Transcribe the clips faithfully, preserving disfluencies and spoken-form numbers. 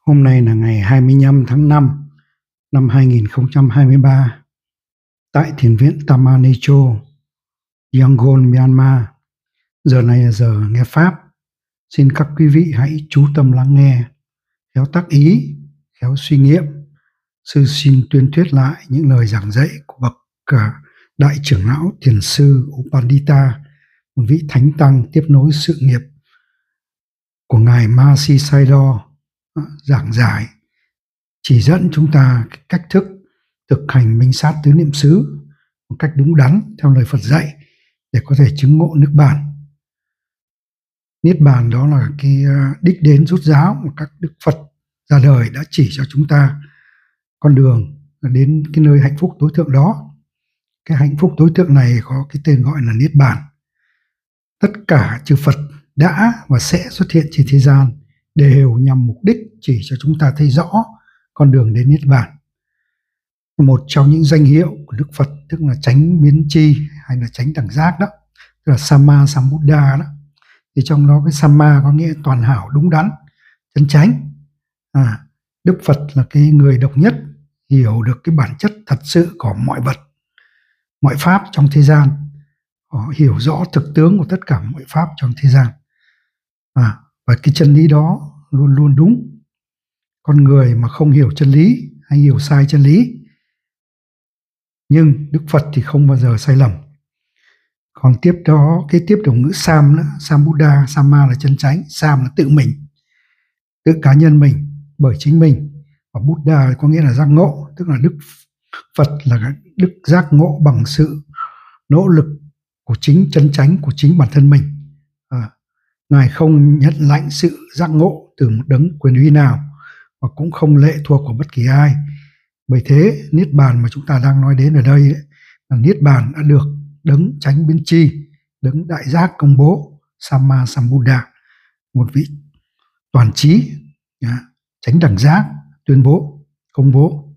Hôm nay là ngày hai mươi lăm tháng năm năm hai nghìn không trăm hai mươi ba tại Thiền viện Tamanicho, Yangon, Myanmar. Giờ này là giờ nghe Pháp. Xin các quý vị hãy chú tâm lắng nghe, khéo tác ý, khéo suy nghiệm. Sư xin tuyên thuyết lại những lời giảng dạy của bậc Đại trưởng lão Thiền sư Upandita, một vị thánh tăng tiếp nối sự nghiệp của ngài Mahasi Sayadaw, giảng giải chỉ dẫn chúng ta cách thức thực hành minh sát tứ niệm xứ một cách đúng đắn theo lời Phật dạy để có thể chứng ngộ niết bàn. Niết bàn đó là cái đích đến rút ráo mà các đức Phật ra đời đã chỉ cho chúng ta con đường đến cái nơi hạnh phúc tối thượng đó. Cái hạnh phúc tối thượng này có cái tên gọi là niết bàn. Tất cả chư Phật đã và sẽ xuất hiện trên thế gian đều nhằm mục đích chỉ cho chúng ta thấy rõ con đường đến niết bàn. Một trong những danh hiệu của Đức Phật tức là chánh biến tri hay là chánh đẳng giác đó, tức là Samma Sambuddha đó. Thì trong đó cái Samma có nghĩa toàn hảo, đúng đắn, chân chánh. À, Đức Phật là cái người độc nhất hiểu được cái bản chất thật sự của mọi vật, mọi pháp trong thế gian. Họ hiểu rõ thực tướng của tất cả mọi pháp trong thế gian. À, và cái chân lý đó luôn luôn đúng. Con người mà không hiểu chân lý hay hiểu sai chân lý, nhưng Đức Phật thì không bao giờ sai lầm. Còn tiếp đó, cái tiếp đồng ngữ Sam nữa, Sambuddha, Samma là chân chánh, Sam là tự mình, tự cá nhân mình, bởi chính mình. Và Buddha có nghĩa là giác ngộ, tức là Đức Phật là đức giác ngộ bằng sự nỗ lực của chính chân chánh của chính bản thân mình. À, Ngài không nhận lãnh sự giác ngộ từ một đấng quyền uy nào và cũng không lệ thuộc của bất kỳ ai. Bởi thế niết bàn mà chúng ta đang nói đến ở đây ấy, là niết bàn đã được đấng chánh biến tri, đấng đại giác công bố, Samma Sambuddha, một vị toàn trí, chánh đẳng giác tuyên bố, công bố.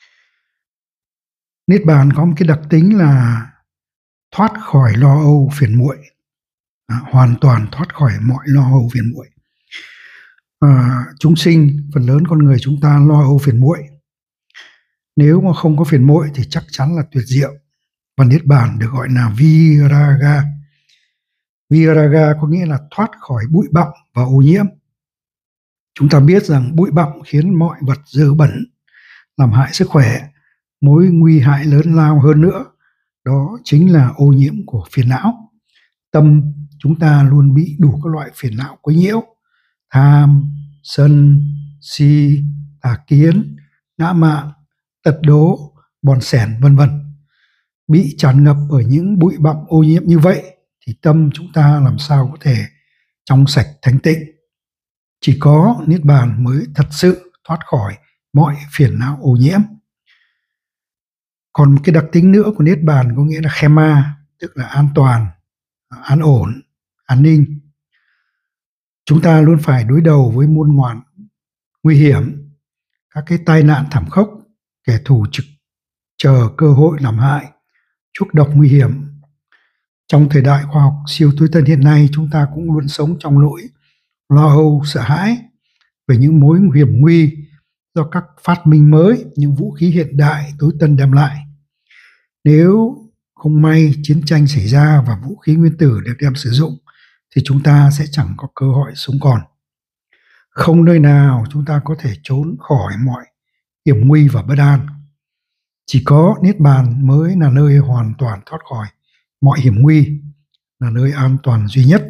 Niết bàn có một cái đặc tính là thoát khỏi lo âu phiền muội, à, hoàn toàn thoát khỏi mọi lo âu phiền muội. À, chúng sinh, phần lớn con người chúng ta lo âu phiền muội. Nếu mà không có phiền muội thì chắc chắn là tuyệt diệu. Và niết bàn được gọi là Viraga. Viraga có nghĩa là thoát khỏi bụi bặm và ô nhiễm. Chúng ta biết rằng bụi bặm khiến mọi vật dơ bẩn, làm hại sức khỏe. Mối nguy hại lớn lao hơn nữa, đó chính là ô nhiễm của phiền não. Tâm chúng ta luôn bị đủ các loại phiền não quấy nhiễu: tham, sân, si, tà kiến, ngã mạn, tật đố, bòn xẻn, vân vân. Bị tràn ngập ở những bụi bặm ô nhiễm như vậy thì tâm chúng ta làm sao có thể trong sạch thanh tịnh. Chỉ có niết bàn mới thật sự thoát khỏi mọi phiền não ô nhiễm. Còn một cái đặc tính nữa của niết bàn có nghĩa là khema, tức là an toàn, an ổn, an ninh. Chúng ta luôn phải đối đầu với muôn ngoạn nguy hiểm, các cái tai nạn thảm khốc, kẻ thù trực chờ cơ hội làm hại, chuốc độc nguy hiểm. Trong thời đại khoa học siêu tối tân hiện nay, chúng ta cũng luôn sống trong nỗi lo âu, sợ hãi về những mối hiểm nguy do các phát minh mới, những vũ khí hiện đại tối tân đem lại. Nếu không may chiến tranh xảy ra và vũ khí nguyên tử được đem sử dụng thì chúng ta sẽ chẳng có cơ hội sống còn. Không nơi nào chúng ta có thể trốn khỏi mọi hiểm nguy và bất an. Chỉ có niết bàn mới là nơi hoàn toàn thoát khỏi mọi hiểm nguy, là nơi an toàn duy nhất.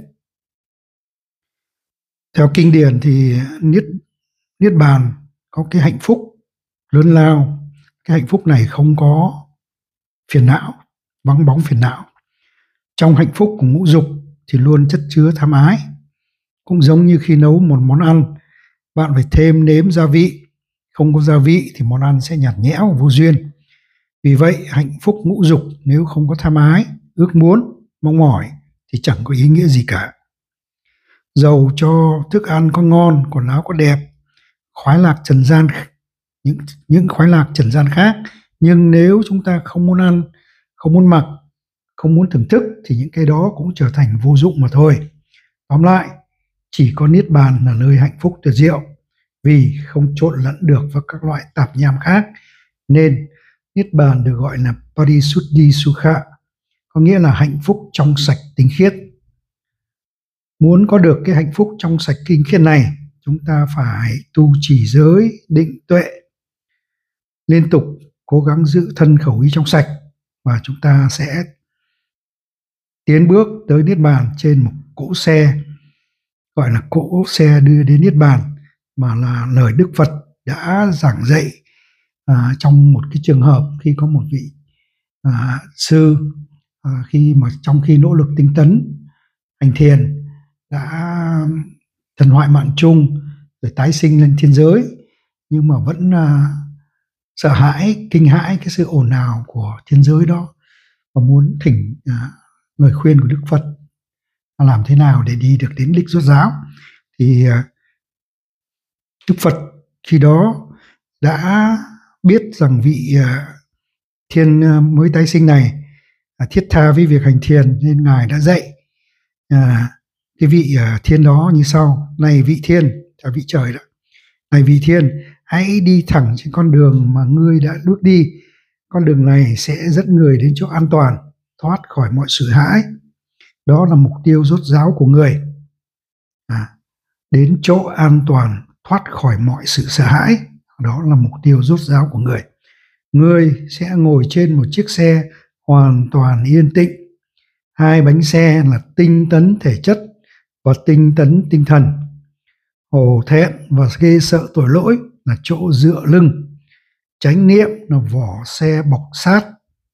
Theo kinh điển thì niết, niết bàn có cái hạnh phúc lớn lao. Cái hạnh phúc này không có phiền não, vắng bóng phiền não. Trong hạnh phúc của ngũ dục thì luôn chất chứa tham ái. Cũng giống như khi nấu một món ăn, bạn phải thêm nếm gia vị. Không có gia vị thì món ăn sẽ nhạt nhẽo, vô duyên. Vì vậy hạnh phúc ngũ dục nếu không có tham ái, ước muốn, mong mỏi thì chẳng có ý nghĩa gì cả. Dầu cho thức ăn có ngon, quần áo có đẹp, khoái lạc trần gian, những, những khoái lạc trần gian khác, nhưng nếu chúng ta không muốn ăn, không muốn mặc, không muốn thưởng thức thì những cái đó cũng trở thành vô dụng mà thôi. Tóm lại, chỉ có niết bàn là nơi hạnh phúc tuyệt diệu. vì không trộn lẫn được với các loại tạp nham khác, nên Niết Bàn được gọi là Parisuddhi Sukha, có nghĩa là hạnh phúc trong sạch tinh khiết. Muốn có được cái hạnh phúc trong sạch tinh khiết này, chúng ta phải tu trì giới, định tuệ, liên tục cố gắng giữ thân khẩu ý trong sạch, và chúng ta sẽ tiến bước tới Niết Bàn trên một cỗ xe, gọi là cỗ xe đưa đến Niết Bàn, mà là lời Đức Phật đã giảng dạy à, trong một cái trường hợp khi có một vị à, sư à, khi mà trong khi nỗ lực tinh tấn hành thiền đã thần hoại mạng chung rồi tái sinh lên thiên giới, nhưng mà vẫn à, sợ hãi, kinh hãi cái sự ồn ào của thiên giới đó, và muốn thỉnh à, lời khuyên của Đức Phật làm thế nào để đi được đến đích rốt ráo. Thì à, Đức Phật khi đó đã biết rằng vị à, thiên à, mới tái sinh này à, thiết tha với việc hành thiền, nên Ngài đã dạy à, cái vị à, thiên đó như sau: này vị thiên, là vị trời đó, này vị thiên, hãy đi thẳng trên con đường mà ngươi đã bước đi. Con đường này sẽ dẫn người đến chỗ an toàn, thoát khỏi mọi sự hãi. Đó là mục tiêu rốt ráo của người. À, đến chỗ an toàn, thoát khỏi mọi sự sợ hãi. Đó là mục tiêu rốt ráo của người. Người sẽ ngồi trên một chiếc xe hoàn toàn yên tĩnh. Hai bánh xe là tinh tấn thể chất và tinh tấn tinh thần. Hổ thẹn và ghê sợ tội lỗi là chỗ dựa lưng. Chánh niệm là vỏ xe bọc sát.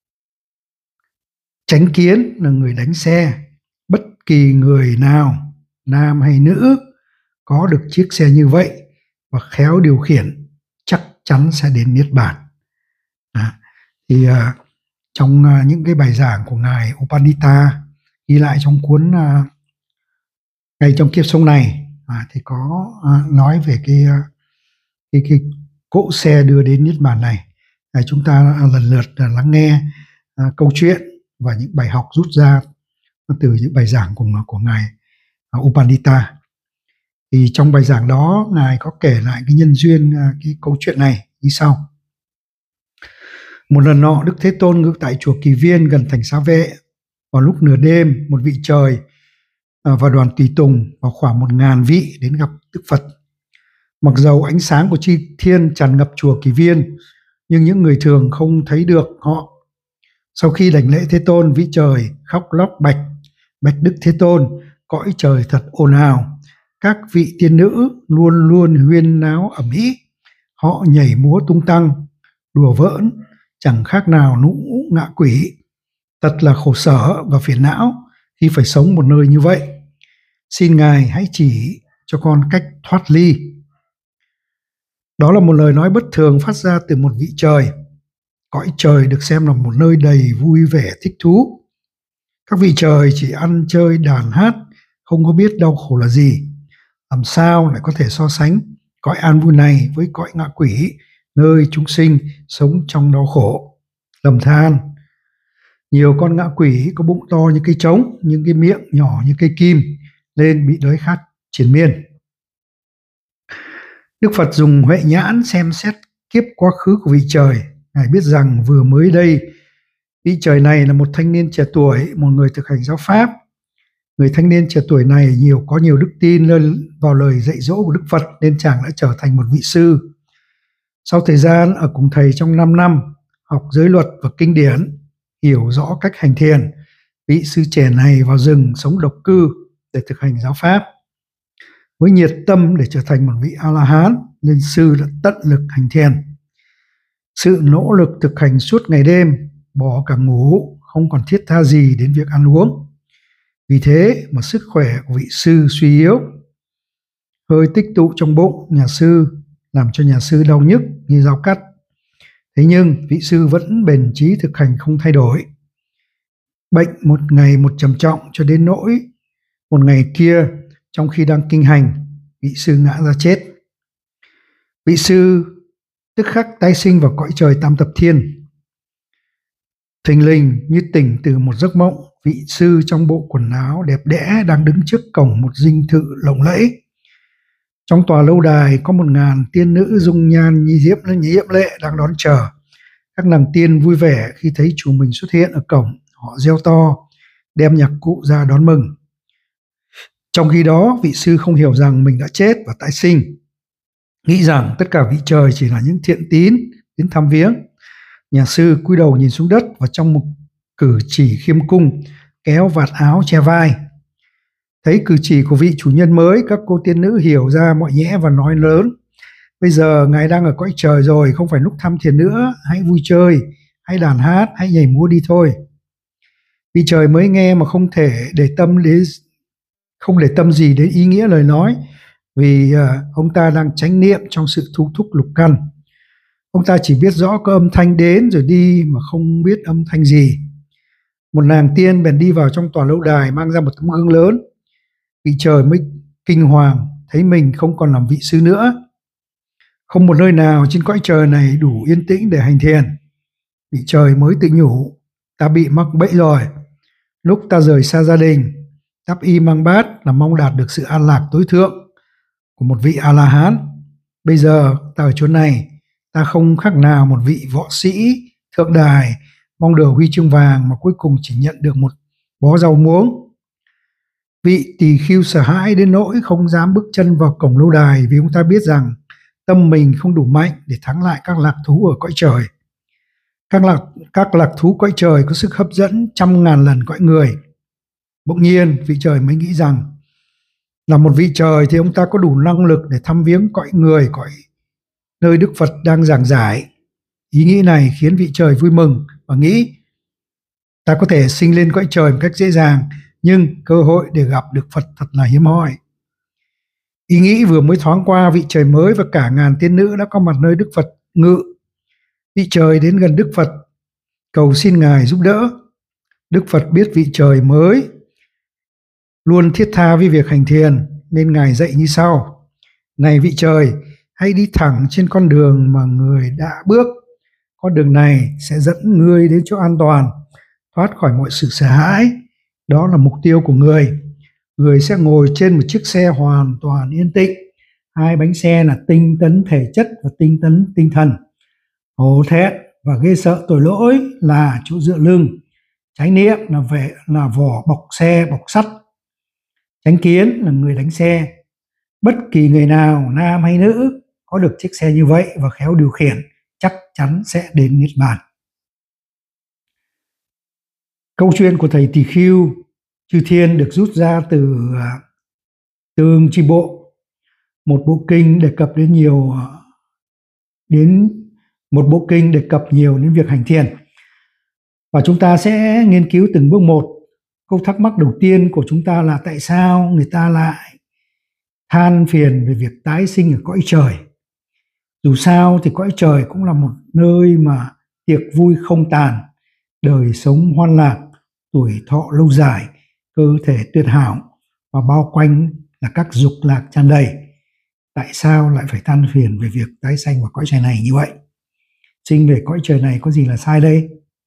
Chánh kiến là người đánh xe. Bất kỳ người nào, nam hay nữ, có được chiếc xe như vậy và khéo điều khiển chắc chắn sẽ đến Niết Bàn. À, thì à, trong à, những cái bài giảng của Ngài Upanita ghi lại trong cuốn à, Ngày trong kiếp sống này à, thì có à, nói về cái, cái, cái cỗ xe đưa đến Niết Bàn này. À, chúng ta lần lượt à, lắng nghe à, câu chuyện và những bài học rút ra từ những bài giảng của, của Ngài à, Upanita. Thì trong bài giảng đó, Ngài có kể lại cái nhân duyên à, cái câu chuyện này như sau. Một lần nọ, Đức Thế Tôn ngự tại chùa Kỳ Viên gần thành Xá Vệ. Vào lúc nửa đêm, một vị trời à, và đoàn tùy tùng vào khoảng một ngàn vị đến gặp Đức Phật. Mặc dầu ánh sáng của chi thiên tràn ngập chùa Kỳ Viên, nhưng những người thường không thấy được họ. Sau khi đảnh lễ Thế Tôn, vị trời khóc lóc bạch: bạch Đức Thế Tôn, cõi trời thật ồn ào. Các vị tiên nữ luôn luôn huyên náo ầm ĩ. Họ nhảy múa tung tăng, đùa vỡn, chẳng khác nào lũ ngạ quỷ. Thật là khổ sở và phiền não khi phải sống một nơi như vậy. Xin Ngài hãy chỉ cho con cách thoát ly. Đó là một lời nói bất thường phát ra từ một vị trời. Cõi trời được xem là một nơi đầy vui vẻ thích thú. Các vị trời chỉ ăn chơi đàn hát, không có biết đau khổ là gì. Làm sao lại có thể so sánh cõi an vui này với cõi ngạ quỷ, nơi chúng sinh sống trong đau khổ, lầm than. Nhiều con ngạ quỷ có bụng to như cây trống, nhưng cái miệng nhỏ như cây kim, nên bị đói khát triền miên. Đức Phật dùng huệ nhãn xem xét kiếp quá khứ của vị trời. Ngài biết rằng vừa mới đây, vị trời này là một thanh niên trẻ tuổi, một người thực hành giáo pháp. Người thanh niên trẻ tuổi này nhiều có nhiều đức tin vào lời dạy dỗ của Đức Phật, nên chàng đã trở thành một vị sư. Sau thời gian ở cùng thầy trong năm năm, học giới luật và kinh điển, hiểu rõ cách hành thiền, vị sư trẻ này vào rừng sống độc cư để thực hành giáo pháp. Với nhiệt tâm để trở thành một vị A-la-hán, nên sư đã tận lực hành thiền. Sự nỗ lực thực hành suốt ngày đêm, bỏ cả ngủ, không còn thiết tha gì đến việc ăn uống. Vì thế mà sức khỏe của vị sư suy yếu. Hơi tích tụ trong bụng nhà sư làm cho nhà sư đau nhức như dao cắt. Thế nhưng vị sư vẫn bền chí thực hành không thay đổi. Bệnh một ngày một trầm trọng, cho đến nỗi một ngày kia, trong khi đang kinh hành, vị sư ngã ra chết. Vị sư tức khắc tái sinh vào cõi trời tam thập thiên. Thình lình như tỉnh từ một giấc mộng, vị sư trong bộ quần áo đẹp đẽ đang đứng trước cổng một dinh thự lộng lẫy. Trong tòa lâu đài có một ngàn tiên nữ dung nhan như diễm diễm lệ đang đón chờ. Các nàng tiên vui vẻ khi thấy chủ mình xuất hiện ở cổng, họ reo to, đem nhạc cụ ra đón mừng. Trong khi đó, vị sư không hiểu rằng mình đã chết và tái sinh, nghĩ rằng tất cả vị trời chỉ là những thiện tín đến thăm viếng. Nhà sư cúi đầu nhìn xuống đất và trong một cử chỉ khiêm cung kéo vạt áo che vai. Thấy cử chỉ của vị chủ nhân mới, các cô tiên nữ hiểu ra mọi nhẽ và nói lớn: bây giờ ngài đang ở cõi trời rồi, không phải lúc thăm thiền nữa, hãy vui chơi, hãy đàn hát, hãy nhảy múa đi thôi. Vị trời mới nghe mà không thể để tâm đến không để tâm gì đến ý nghĩa lời nói, vì uh, ông ta đang chánh niệm trong sự thu thúc lục căn. Ông ta chỉ biết rõ có âm thanh đến rồi đi mà không biết âm thanh gì. Một nàng tiên bèn đi vào trong tòa lâu đài, mang ra một tấm gương lớn. Vị trời mới kinh hoàng, thấy mình không còn làm vị sư nữa. Không một nơi nào trên cõi trời này đủ yên tĩnh để hành thiền. Vị trời mới tự nhủ: ta bị mắc bẫy rồi. Lúc ta rời xa gia đình, đắp y mang bát là mong đạt được sự an lạc tối thượng của một vị A-la-hán. Bây giờ ta ở chỗ này, ta không khác nào một vị võ sĩ thượng đài mong được huy chương vàng mà cuối cùng chỉ nhận được một bó rau muống. Vị tỳ khưu sợ hãi đến nỗi không dám bước chân vào cổng lâu đài, vì ông ta biết rằng tâm mình không đủ mạnh để thắng lại các lạc thú ở cõi trời. Các lạc, các lạc thú cõi trời có sức hấp dẫn trăm ngàn lần cõi người. Bỗng nhiên vị trời mới nghĩ rằng là một vị trời thì ông ta có đủ năng lực để thăm viếng cõi người, cõi nơi Đức Phật đang giảng giải. Ý nghĩ này khiến vị trời vui mừng và nghĩ: ta có thể sinh lên cõi trời một cách dễ dàng, nhưng cơ hội để gặp được Phật thật là hiếm hoi. Ý nghĩ vừa mới thoáng qua, vị trời mới và cả ngàn tiên nữ đã có mặt nơi Đức Phật ngự. Vị trời đến gần Đức Phật, cầu xin Ngài giúp đỡ. Đức Phật biết vị trời mới luôn thiết tha với việc hành thiền, nên Ngài dạy như sau: này vị trời, hãy đi thẳng trên con đường mà người đã bước. Con đường này sẽ dẫn ngươi đến chỗ an toàn, thoát khỏi mọi sự sợ hãi. Đó là mục tiêu của người. Người sẽ ngồi trên một chiếc xe hoàn toàn yên tĩnh. Hai bánh xe là tinh tấn thể chất và tinh tấn tinh thần. Hổ thẹn và ghê sợ tội lỗi là chỗ dựa lưng. Chánh niệm là về là vỏ bọc xe bọc sắt. Chánh kiến là người đánh xe. Bất kỳ người nào, nam hay nữ, có được chiếc xe như vậy và khéo điều khiển, chắc chắn sẽ đến niết bàn. Câu chuyện của thầy Tỳ Khưu Chư Thiên được rút ra từ Tương Chi Bộ, một bộ kinh đề cập đến nhiều đến một bộ kinh đề cập nhiều đến việc hành thiền. Và chúng ta sẽ nghiên cứu từng bước một. Câu thắc mắc đầu tiên của chúng ta là tại sao người ta lại than phiền về việc tái sinh ở cõi trời? Dù sao thì cõi trời cũng là một nơi mà tiệc vui không tàn, đời sống hoan lạc, tuổi thọ lâu dài, cơ thể tuyệt hảo và bao quanh là các dục lạc tràn đầy. Tại sao lại phải than phiền về việc tái sanh vào cõi trời này như vậy? Sinh về cõi trời này có gì là sai đây?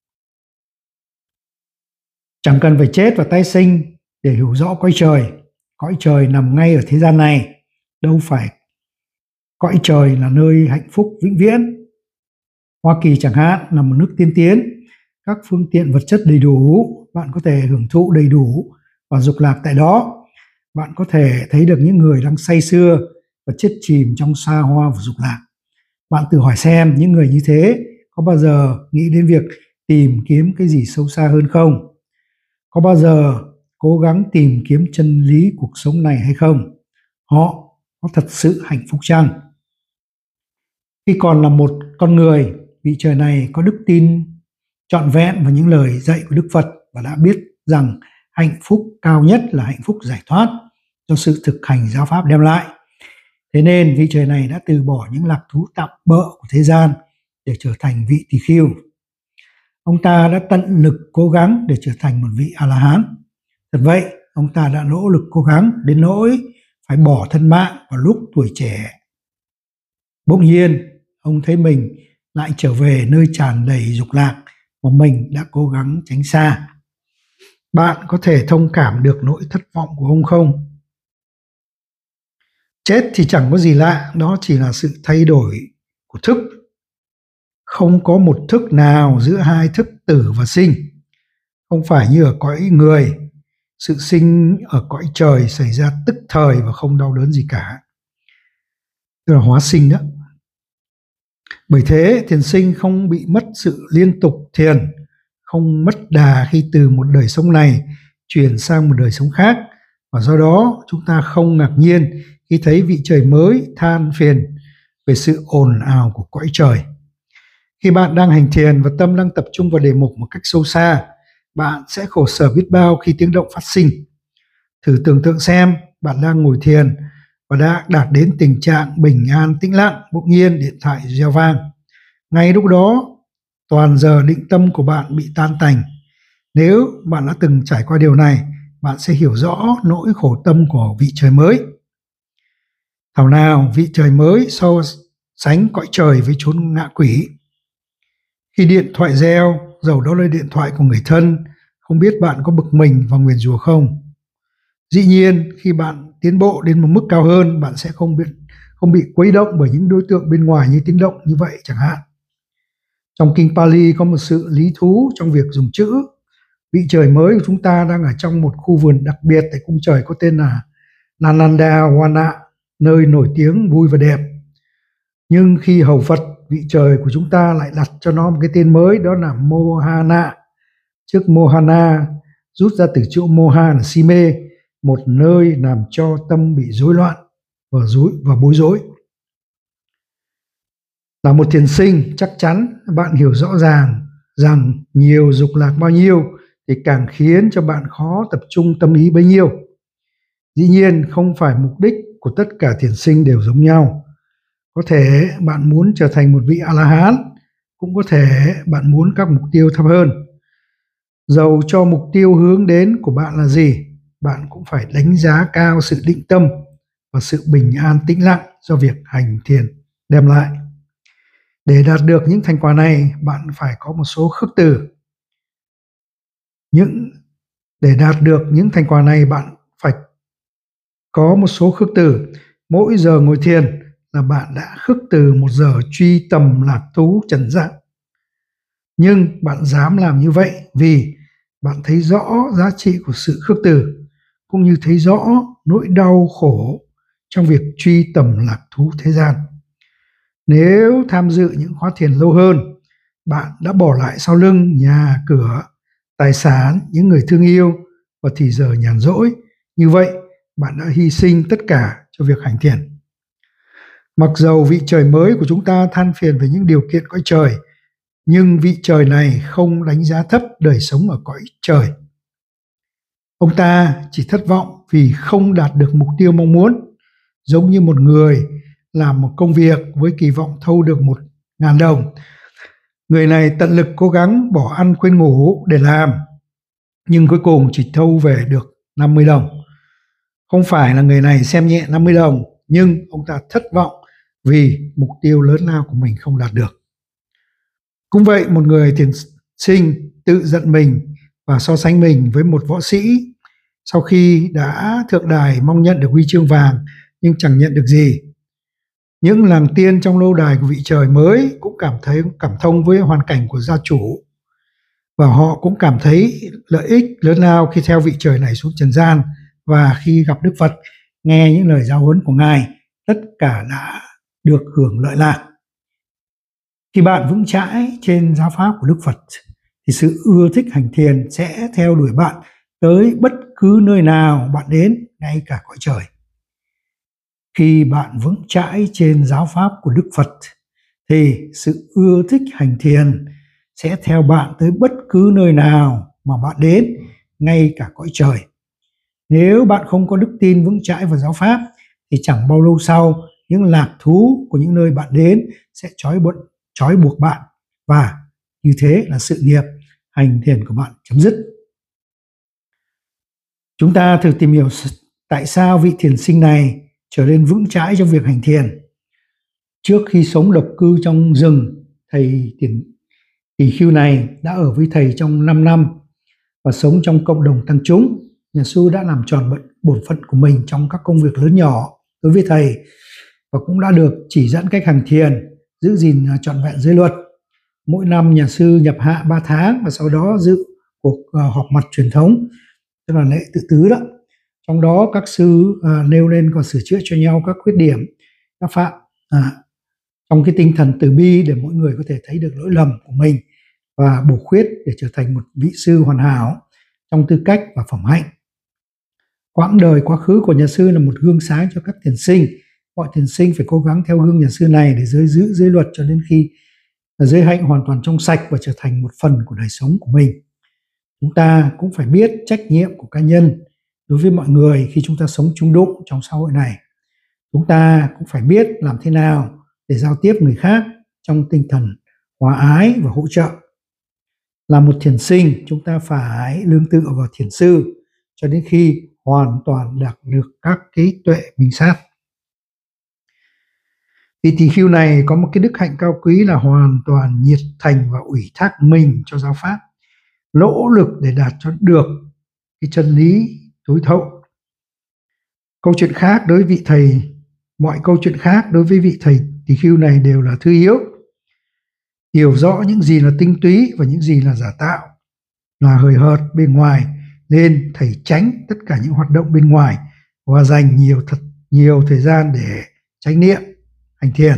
Chẳng cần phải chết và tái sinh để hiểu rõ cõi trời. Cõi trời nằm ngay ở thế gian này, đâu phải cõi trời là nơi hạnh phúc vĩnh viễn. Hoa Kỳ chẳng hạn là một nước tiên tiến, các phương tiện vật chất đầy đủ, bạn có thể hưởng thụ đầy đủ và dục lạc tại đó. Bạn có thể thấy được những người đang say sưa và chết chìm trong xa hoa và dục lạc. Bạn tự hỏi xem những người như thế có bao giờ nghĩ đến việc tìm kiếm cái gì sâu xa hơn không? Có bao giờ cố gắng tìm kiếm chân lý cuộc sống này hay không? Họ có thật sự hạnh phúc chăng? Khi còn là một con người, vị trời này có đức tin trọn vẹn vào những lời dạy của Đức Phật và đã biết rằng hạnh phúc cao nhất là hạnh phúc giải thoát do sự thực hành giáo pháp đem lại. Thế nên vị trời này đã từ bỏ những lạc thú tạm bợ của thế gian để trở thành vị tỳ khưu. Ông ta đã tận lực cố gắng để trở thành một vị A-la-hán. Thật vậy, ông ta đã nỗ lực cố gắng đến nỗi phải bỏ thân mạng vào lúc tuổi trẻ. Bỗng nhiên, ông thấy mình lại trở về nơi tràn đầy dục lạc mà mình đã cố gắng tránh xa. Bạn có thể thông cảm được nỗi thất vọng của ông không? Chết thì chẳng có gì lạ, đó chỉ là sự thay đổi của thức. Không có một thức nào giữa hai thức tử và sinh. Không phải như ở cõi người, sự sinh ở cõi trời xảy ra tức thời và không đau đớn gì cả. Tức là hóa sinh đó. Bởi thế thiền sinh không bị mất sự liên tục thiền, không mất đà khi từ một đời sống này chuyển sang một đời sống khác, và do đó chúng ta không ngạc nhiên khi thấy vị trời mới than phiền về sự ồn ào của cõi trời. Khi bạn đang hành thiền và tâm đang tập trung vào đề mục một cách sâu xa, bạn sẽ khổ sở biết bao khi tiếng động phát sinh. Thử tưởng tượng xem bạn đang ngồi thiền và đã đạt đến tình trạng bình an tĩnh lặng, bỗng nhiên điện thoại reo vang. Ngay lúc đó, toàn giờ định tâm của bạn bị tan tành. Nếu bạn đã từng trải qua điều này, bạn sẽ hiểu rõ nỗi khổ tâm của vị trời mới. Thảo nào vị trời mới so sánh cõi trời với chốn ngạ quỷ. Khi điện thoại reo, dầu đó là điện thoại của người thân, không biết bạn có bực mình và nguyền rủa không? Dĩ nhiên, khi bạn tiến bộ đến một mức cao hơn, bạn sẽ không bị, không bị quấy động bởi những đối tượng bên ngoài như tiếng động như vậy chẳng hạn. Trong kinh Pali có một sự lý thú trong việc dùng chữ. Vị trời mới của chúng ta đang ở trong một khu vườn đặc biệt tại cung trời có tên là Nananda Wana, nơi nổi tiếng vui và đẹp. Nhưng khi hầu Phật, vị trời của chúng ta lại đặt cho nó một cái tên mới, đó là Mohana. Trước Mohana rút ra từ chữ Moha là si mê, một nơi làm cho tâm bị rối loạn và rối và bối rối. Là một thiền sinh, chắc chắn bạn hiểu rõ ràng rằng nhiều dục lạc bao nhiêu thì càng khiến cho bạn khó tập trung tâm ý bấy nhiêu. Dĩ nhiên không phải mục đích của tất cả thiền sinh đều giống nhau. Có thể bạn muốn trở thành một vị A-la-hán, cũng có thể bạn muốn các mục tiêu thấp hơn. Dầu cho mục tiêu hướng đến của bạn là gì, bạn cũng phải đánh giá cao sự định tâm và sự bình an tĩnh lặng do việc hành thiền đem lại. Để đạt được những thành quả này, bạn phải có một số khước từ. Những để đạt được những thành quả này, bạn phải có một số khước từ. Mỗi giờ ngồi thiền là bạn đã khước từ một giờ truy tầm lạc thú trần gian. Nhưng bạn dám làm như vậy vì bạn thấy rõ giá trị của sự khước từ, cũng như thấy rõ nỗi đau khổ trong việc truy tầm lạc thú thế gian. Nếu tham dự những khóa thiền lâu hơn, bạn đã bỏ lại sau lưng nhà cửa, tài sản, những người thương yêu và thì giờ nhàn rỗi. Như vậy, bạn đã hy sinh tất cả cho việc hành thiền. Mặc dầu vị trời mới của chúng ta than phiền về những điều kiện cõi trời, nhưng vị trời này không đánh giá thấp đời sống ở cõi trời. Ông ta chỉ thất vọng vì không đạt được mục tiêu mong muốn, giống như một người làm một công việc với kỳ vọng thâu được một ngàn đồng. Người này tận lực cố gắng bỏ ăn quên ngủ để làm, nhưng cuối cùng chỉ thâu về được năm mươi đồng. Không phải là người này xem nhẹ năm mươi đồng, nhưng ông ta thất vọng vì mục tiêu lớn lao của mình không đạt được. Cũng vậy, một người thiền sinh tự giận mình và so sánh mình với một võ sĩ sau khi đã thượng đài mong nhận được huy chương vàng nhưng chẳng nhận được gì. Những làng tiên trong lâu đài của vị trời mới cũng cảm thấy cảm thông với hoàn cảnh của gia chủ, và họ cũng cảm thấy lợi ích lớn lao khi theo vị trời này xuống trần gian, và khi gặp Đức Phật, nghe những lời giáo huấn của Ngài, tất cả đã được hưởng lợi lạc. Khi bạn vững chãi trên giáo pháp của Đức Phật, thì sự ưa thích hành thiền sẽ theo đuổi bạn tới bất cứ nơi nào bạn đến, ngay cả cõi trời. Khi bạn vững chãi trên giáo pháp của Đức Phật, thì sự ưa thích hành thiền sẽ theo bạn tới bất cứ nơi nào mà bạn đến, ngay cả cõi trời. Nếu bạn không có đức tin vững chãi vào giáo pháp, thì chẳng bao lâu sau, những lạc thú của những nơi bạn đến sẽ trói buộc, trói buộc bạn, và như thế là sự nghiệp hành thiền của bạn chấm dứt. Chúng ta thử tìm hiểu tại sao vị thiền sinh này trở nên vững chãi trong việc hành thiền. Trước khi sống độc cư trong rừng, thầy Tỳ Khưu này đã ở với thầy trong năm năm và sống trong cộng đồng tăng chúng. Nhà sư đã làm tròn bổn phận của mình trong các công việc lớn nhỏ đối với thầy, và cũng đã được chỉ dẫn cách hành thiền, giữ gìn trọn vẹn giới luật. Mỗi năm nhà sư nhập hạ ba tháng và sau đó dự cuộc uh, họp mặt truyền thống, tức là lễ tự tứ đó. Trong đó các sư uh, nêu lên còn sửa chữa cho nhau các khuyết điểm, các phạm à, trong cái tinh thần từ bi để mỗi người có thể thấy được lỗi lầm của mình và bổ khuyết để trở thành một vị sư hoàn hảo trong tư cách và phẩm hạnh. Quãng đời quá khứ của nhà sư là một gương sáng cho các thiền sinh. Mọi thiền sinh phải cố gắng theo gương nhà sư này để giới giữ giới luật cho đến khi giới hạnh hoàn toàn trong sạch và trở thành một phần của đời sống của mình. Chúng ta cũng phải biết trách nhiệm của cá nhân đối với mọi người khi chúng ta sống chung đụng trong xã hội này. Chúng ta cũng phải biết làm thế nào để giao tiếp người khác trong tinh thần hòa ái và hỗ trợ. Là một thiền sinh, chúng ta phải nương tựa vào thiền sư cho đến khi hoàn toàn đạt được các cái tuệ minh sát. Vị tỳ khưu này có một cái đức hạnh cao quý là hoàn toàn nhiệt thành và ủy thác mình cho giáo pháp, nỗ lực để đạt cho được cái chân lý tối thậu. Câu chuyện khác đối với vị thầy, mọi câu chuyện khác đối với vị thầy tỳ khưu này đều là thứ yếu. Hiểu rõ những gì là tinh túy và những gì là giả tạo, là hời hợt bên ngoài, nên thầy tránh tất cả những hoạt động bên ngoài và dành nhiều thật nhiều thời gian để chánh niệm, hành thiền.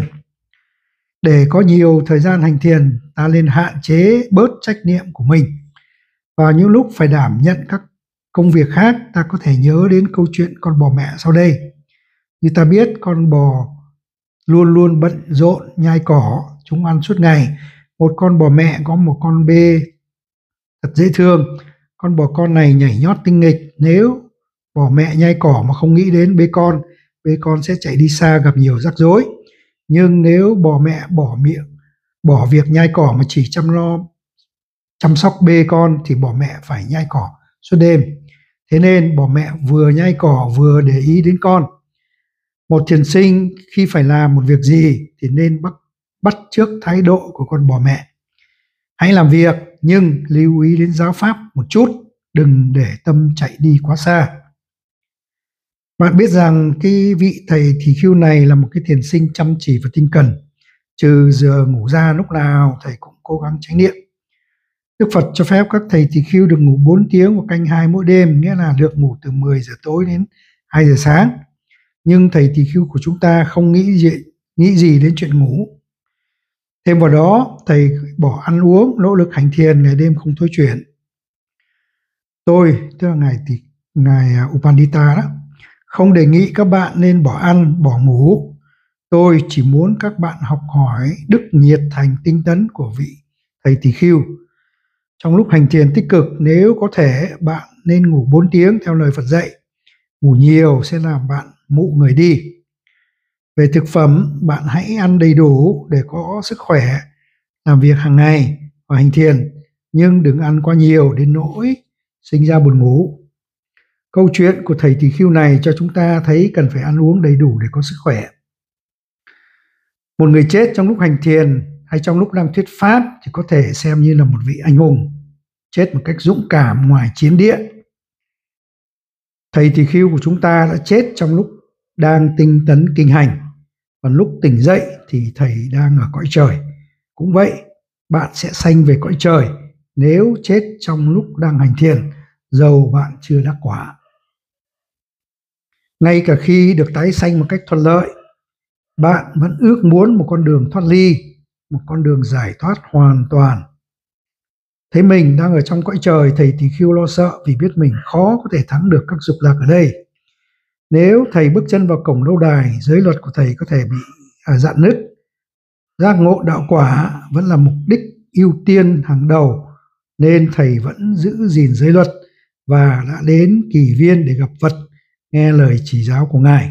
Để có nhiều thời gian hành thiền, ta nên hạn chế bớt trách nhiệm của mình. Vào những lúc phải đảm nhận các công việc khác, ta có thể nhớ đến câu chuyện con bò mẹ sau đây. Như ta biết, con bò luôn luôn bận rộn nhai cỏ, chúng ăn suốt ngày. Một con bò mẹ có một con bê thật dễ thương. Con bò con này nhảy nhót tinh nghịch. Nếu bò mẹ nhai cỏ mà không nghĩ đến bê con, bê con sẽ chạy đi xa gặp nhiều rắc rối. Nhưng nếu bò mẹ bỏ miệng, bỏ việc nhai cỏ mà chỉ chăm lo chăm sóc bê con thì bò mẹ phải nhai cỏ suốt đêm. Thế nên bò mẹ vừa nhai cỏ vừa để ý đến con. Một thiền sinh khi phải làm một việc gì thì nên bắt, bắt chước thái độ của con bò mẹ. Hãy làm việc nhưng lưu ý đến giáo pháp một chút, đừng để tâm chạy đi quá xa. Bạn biết rằng cái vị thầy tỳ khưu này là một cái thiền sinh chăm chỉ và tinh cần. Trừ giờ ngủ ra lúc nào thầy cũng cố gắng chánh niệm. Đức Phật cho phép các thầy tỳ khưu được ngủ bốn tiếng và canh hai mỗi đêm, nghĩa là được ngủ từ mười giờ tối đến hai giờ sáng. Nhưng thầy tỳ khưu của chúng ta không nghĩ gì, nghĩ gì đến chuyện ngủ. Thêm vào đó, thầy bỏ ăn uống, nỗ lực hành thiền ngày đêm không thôi chuyển. Tôi, tức là ngài tỳ ngài Upandita đó, không đề nghị các bạn nên bỏ ăn, bỏ ngủ. Tôi chỉ muốn các bạn học hỏi đức nhiệt thành tinh tấn của vị thầy tỳ khưu. Trong lúc hành thiền tích cực, nếu có thể, bạn nên ngủ bốn tiếng theo lời Phật dạy. Ngủ nhiều sẽ làm bạn mụ người đi. Về thực phẩm, bạn hãy ăn đầy đủ để có sức khỏe, làm việc hàng ngày và hành thiền, nhưng đừng ăn quá nhiều đến nỗi sinh ra buồn ngủ. Câu chuyện của thầy tỳ khưu này cho chúng ta thấy cần phải ăn uống đầy đủ để có sức khỏe. Một người chết trong lúc hành thiền hay trong lúc đang thuyết pháp thì có thể xem như là một vị anh hùng, chết một cách dũng cảm ngoài chiến địa. Thầy tỳ khưu của chúng ta đã chết trong lúc đang tinh tấn kinh hành, còn lúc tỉnh dậy thì thầy đang ở cõi trời. Cũng vậy, bạn sẽ sanh về cõi trời nếu chết trong lúc đang hành thiền, dầu bạn chưa đắc quả. Ngay cả khi được tái sanh một cách thuận lợi, bạn vẫn ước muốn một con đường thoát ly, một con đường giải thoát hoàn toàn. Thấy mình đang ở trong cõi trời, thầy tỳ khưu lo sợ vì biết mình khó có thể thắng được các dục lạc ở đây. Nếu thầy bước chân vào cổng lâu đài, giới luật của thầy có thể bị à, rạn nứt. Giác ngộ đạo quả vẫn là mục đích ưu tiên hàng đầu, nên thầy vẫn giữ gìn giới luật và đã đến Kỳ Viên để gặp Phật, nghe lời chỉ giáo của Ngài.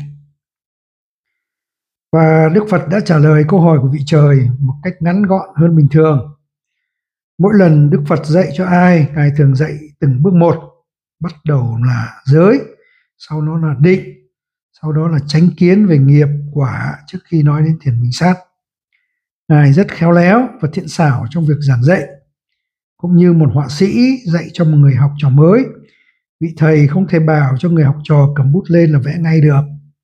Và Đức Phật đã trả lời câu hỏi của vị trời một cách ngắn gọn hơn bình thường. Mỗi lần Đức Phật dạy cho ai, Ngài thường dạy từng bước một. Bắt đầu là giới, sau đó là định, sau đó là chánh kiến về nghiệp quả trước khi nói đến thiền minh sát. Ngài rất khéo léo và thiện xảo trong việc giảng dạy. Cũng như một họa sĩ dạy cho một người học trò mới, vị thầy không thể bảo cho người học trò cầm bút lên là vẽ ngay được.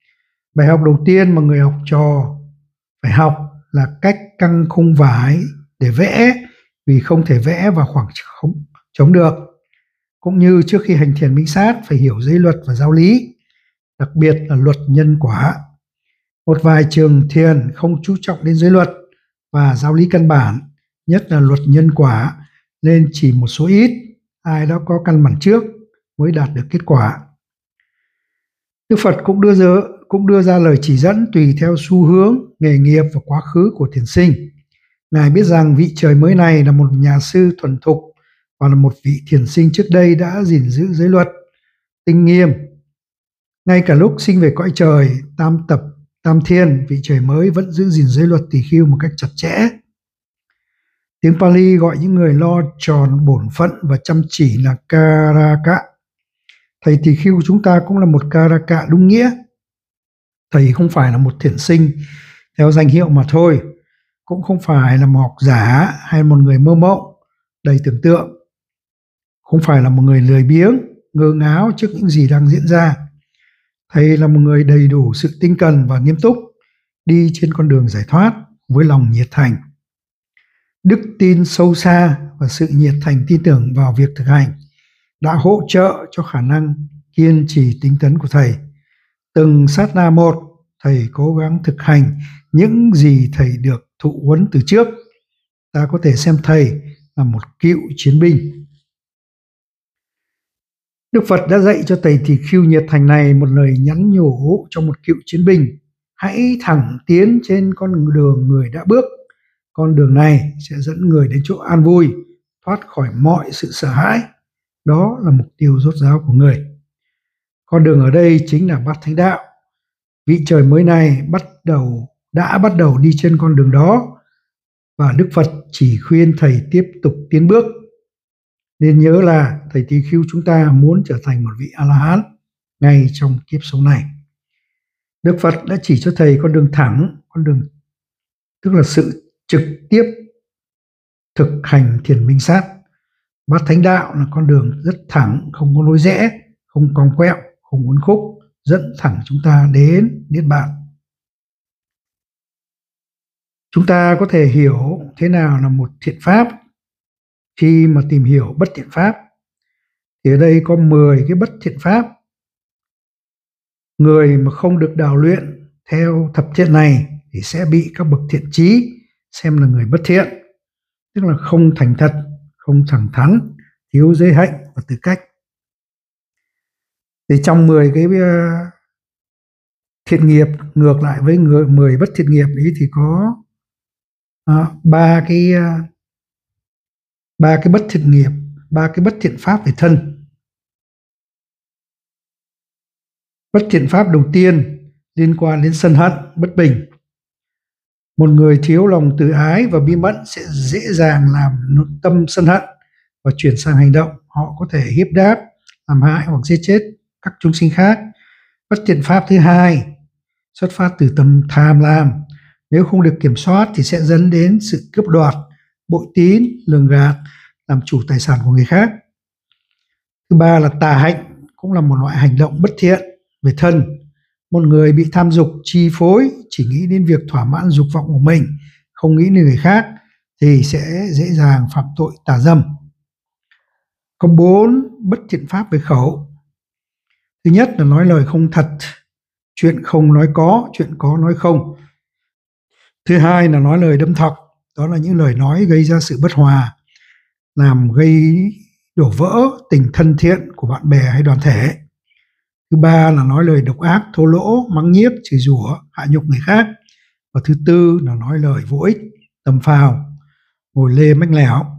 Bài học đầu tiên mà người học trò phải học là cách căng khung vải để vẽ, vì không thể vẽ vào khoảng trống được. Cũng như trước khi hành thiền minh sát phải hiểu giới luật và giáo lý, đặc biệt là luật nhân quả. Một vài trường thiền không chú trọng đến giới luật và giáo lý căn bản, nhất là luật nhân quả, nên chỉ một số ít ai đã có căn bản trước mới đạt được kết quả. Đức Phật cũng đưa ra, cũng đưa ra lời chỉ dẫn tùy theo xu hướng, nghề nghiệp và quá khứ của thiền sinh. Ngài biết rằng vị trời mới này là một nhà sư thuần thục và là một vị thiền sinh trước đây đã gìn giữ giới luật tinh nghiêm. Ngay cả lúc sinh về cõi trời tam tập tam thiên, vị trời mới vẫn giữ gìn giới luật tỳ khưu một cách chặt chẽ. Tiếng Pali gọi những người lo tròn bổn phận và chăm chỉ là Karaka. Thầy tỳ khưu chúng ta cũng là một Karaka đúng nghĩa. Thầy không phải là một thiền sinh theo danh hiệu mà thôi, cũng không phải là một học giả hay một người mơ mộng đầy tưởng tượng, không phải là một người lười biếng ngơ ngáo trước những gì đang diễn ra. Thầy là một người đầy đủ sự tinh cần và nghiêm túc, đi trên con đường giải thoát với lòng nhiệt thành. Đức tin sâu xa và sự nhiệt thành tin tưởng vào việc thực hành đã hỗ trợ cho khả năng kiên trì tinh tấn của thầy. Từng sát na một, thầy cố gắng thực hành những gì thầy được thụ huấn từ trước. Ta có thể xem thầy là một cựu chiến binh. Đức Phật đã dạy cho thầy tỳ khưu nhiệt thành này một lời nhắn nhủ trong một cựu chiến binh: hãy thẳng tiến trên con đường người đã bước. Con đường này sẽ dẫn người đến chỗ an vui, thoát khỏi mọi sự sợ hãi. Đó là mục tiêu rốt ráo của người. Con đường ở đây chính là Bát Thánh Đạo. Vị trời mới này bắt đầu đã bắt đầu đi trên con đường đó, và Đức Phật chỉ khuyên thầy tiếp tục tiến bước. Nên nhớ là thầy tỳ khưu chúng ta muốn trở thành một vị A-la-hán ngay trong kiếp sống này. Đức Phật đã chỉ cho thầy con đường thẳng, con đường tức là sự trực tiếp thực hành thiền minh sát. Bát Thánh Đạo là con đường rất thẳng, không có lối rẽ, không cong quẹo, không uốn khúc, dẫn thẳng chúng ta đến Niết Bàn. Chúng ta có thể hiểu thế nào là một thiện pháp khi mà tìm hiểu bất thiện pháp. Thì ở đây có mười cái bất thiện pháp. Người mà không được đào luyện theo thập thiện này thì sẽ bị các bậc thiện trí xem là người bất thiện, tức là không thành thật, không thẳng thắn, thiếu giới hạnh và tư cách. Thì trong mười cái thiện nghiệp ngược lại với người mười bất thiện nghiệp ấy thì có ba à, cái ba cái bất thiện nghiệp, ba cái bất thiện pháp về thân. Bất thiện pháp đầu tiên liên quan đến sân hận, bất bình. Một người thiếu lòng từ ái và bi mẫn sẽ dễ dàng làm tâm sân hận và chuyển sang hành động. Họ có thể hiếp đáp, làm hại hoặc giết chết các chúng sinh khác. Bất thiện pháp thứ hai xuất phát từ tâm tham lam. Nếu không được kiểm soát thì sẽ dẫn đến sự cướp đoạt, bội tín, lường gạt, làm chủ tài sản của người khác. Thứ ba là tà hạnh, cũng là một loại hành động bất thiện về thân. Một người bị tham dục chi phối, chỉ nghĩ đến việc thỏa mãn dục vọng của mình, không nghĩ đến người khác, thì sẽ dễ dàng phạm tội tà dâm. Có bốn bất thiện pháp về khẩu. Thứ nhất là nói lời không thật, chuyện không nói có, chuyện có nói không. Thứ hai là nói lời đâm thọc, đó là những lời nói gây ra sự bất hòa, làm gây đổ vỡ tình thân thiện của bạn bè hay đoàn thể. Thứ ba là nói lời độc ác, thô lỗ, mắng nhiếc, chửi rủa, hạ nhục người khác. Và thứ tư là nói lời vô ích, tầm phào, ngồi lê mách lẻo.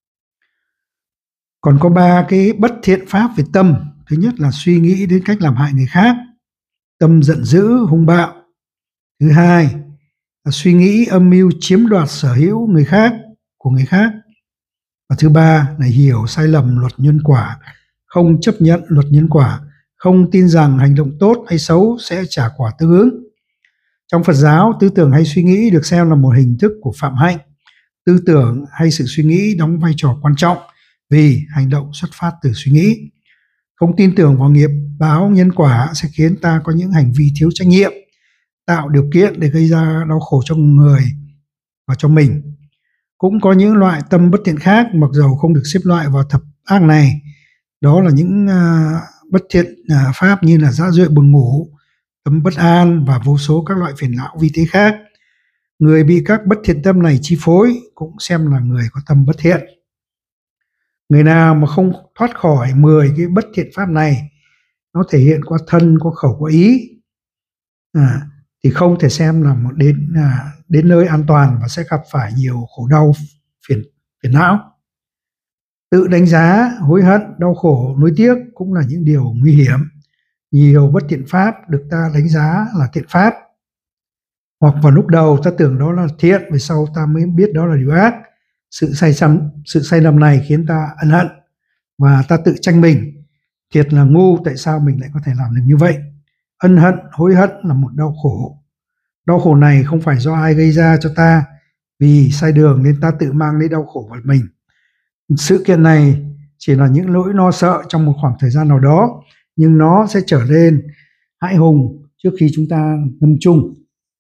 Còn có ba cái bất thiện pháp về tâm. Thứ nhất là suy nghĩ đến cách làm hại người khác, tâm giận dữ, hung bạo. Thứ hai là suy nghĩ âm mưu chiếm đoạt sở hữu người khác, của người khác. Và thứ ba là hiểu sai lầm luật nhân quả, không chấp nhận luật nhân quả, không tin rằng hành động tốt hay xấu sẽ trả quả tương ứng. Trong Phật giáo, tư tưởng hay suy nghĩ được xem là một hình thức của phạm hạnh. Tư tưởng hay sự suy nghĩ đóng vai trò quan trọng vì hành động xuất phát từ suy nghĩ. Không tin tưởng vào nghiệp báo nhân quả sẽ khiến ta có những hành vi thiếu trách nhiệm, tạo điều kiện để gây ra đau khổ cho người và cho mình. Cũng có những loại tâm bất thiện khác mặc dầu không được xếp loại vào thập ác này. Đó là những uh, bất thiện uh, pháp như là dã duệ buồn ngủ, tâm bất an và vô số các loại phiền não vi tế khác. Người bị các bất thiện tâm này chi phối cũng xem là người có tâm bất thiện. Người nào mà không thoát khỏi mười cái bất thiện pháp này, nó thể hiện qua thân, qua khẩu, qua ý, à, thì không thể xem là một đến à, đến nơi an toàn và sẽ gặp phải nhiều khổ đau phiền phiền não. Tự đánh giá, hối hận, đau khổ, nuối tiếc cũng là những điều nguy hiểm. Nhiều bất thiện pháp được ta đánh giá là thiện pháp, hoặc vào lúc đầu ta tưởng đó là thiện, về sau ta mới biết đó là điều ác. Sự sai lầm, sự sai lầm này khiến ta ân hận và ta tự tranh mình. Thiệt là ngu, tại sao mình lại có thể làm được như vậy? Ân hận, hối hận là một đau khổ. Đau khổ này không phải do ai gây ra cho ta, vì sai đường nên ta tự mang lấy đau khổ vào mình. Sự kiện này chỉ là những nỗi lo sợ trong một khoảng thời gian nào đó, nhưng nó sẽ trở nên hãi hùng trước khi chúng ta ngâm chung.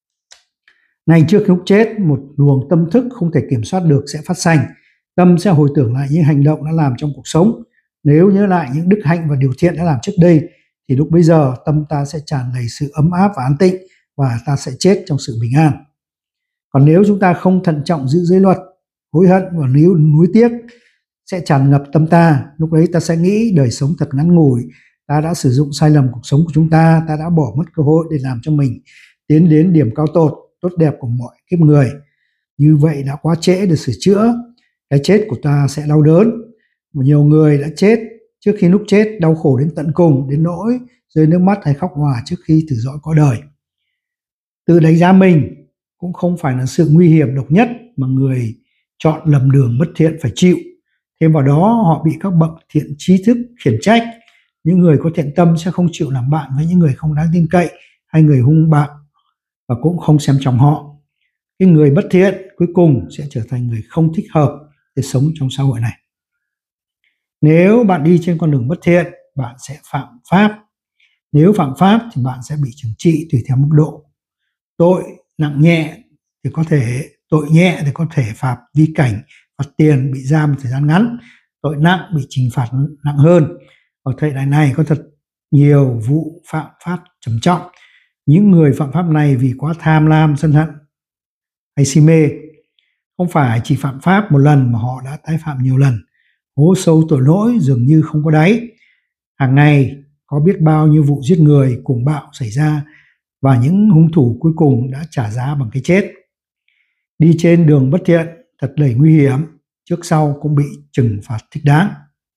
Ngay trước lúc chết, một luồng tâm thức không thể kiểm soát được sẽ phát sanh. Tâm sẽ hồi tưởng lại những hành động đã làm trong cuộc sống. Nếu nhớ lại những đức hạnh và điều thiện đã làm trước đây, thì lúc bấy giờ tâm ta sẽ tràn đầy sự ấm áp và an tịnh, và ta sẽ chết trong sự bình an. Còn nếu chúng ta không thận trọng giữ giới luật, hối hận và níu nuối tiếc sẽ tràn ngập tâm ta. Lúc đấy ta sẽ nghĩ đời sống thật ngắn ngủi, ta đã sử dụng sai lầm cuộc sống của chúng ta, ta đã bỏ mất cơ hội để làm cho mình tiến đến điểm cao tột, tốt đẹp của mọi kiếp người. Như vậy đã quá trễ để sửa chữa. Cái chết của ta sẽ đau đớn. Nhiều người đã chết trước khi lúc chết đau khổ đến tận cùng, đến nỗi rơi nước mắt hay khóc òa trước khi từ dõi cõi đời. Tự đánh giá mình cũng không phải là sự nguy hiểm độc nhất mà người chọn lầm đường bất thiện phải chịu. Thêm vào đó, họ bị các bậc thiện trí thức khiển trách. Những người có thiện tâm sẽ không chịu làm bạn với những người không đáng tin cậy hay người hung bạo, và cũng không xem trọng họ. Cái người bất thiện cuối cùng sẽ trở thành người không thích hợp để sống trong xã hội này. Nếu bạn đi trên con đường bất thiện, bạn sẽ phạm pháp. Nếu phạm pháp thì bạn sẽ bị trừng trị tùy theo mức độ. Tội nặng nhẹ thì có thể tội nhẹ thì có thể phạt vi cảnh, phạt tiền, bị giam thời gian ngắn. Tội nặng bị trừng phạt nặng hơn. Ở thời đại này có thật nhiều vụ phạm pháp trầm trọng. Những người phạm pháp này vì quá tham lam, sân hận hay si mê, không phải chỉ phạm pháp một lần mà họ đã tái phạm nhiều lần. Hố sâu tội lỗi dường như không có đáy. Hàng ngày có biết bao nhiêu vụ giết người cuồng bạo xảy ra, và những hung thủ cuối cùng đã trả giá bằng cái chết. Đi trên đường bất thiện thật đầy nguy hiểm, trước sau cũng bị trừng phạt thích đáng.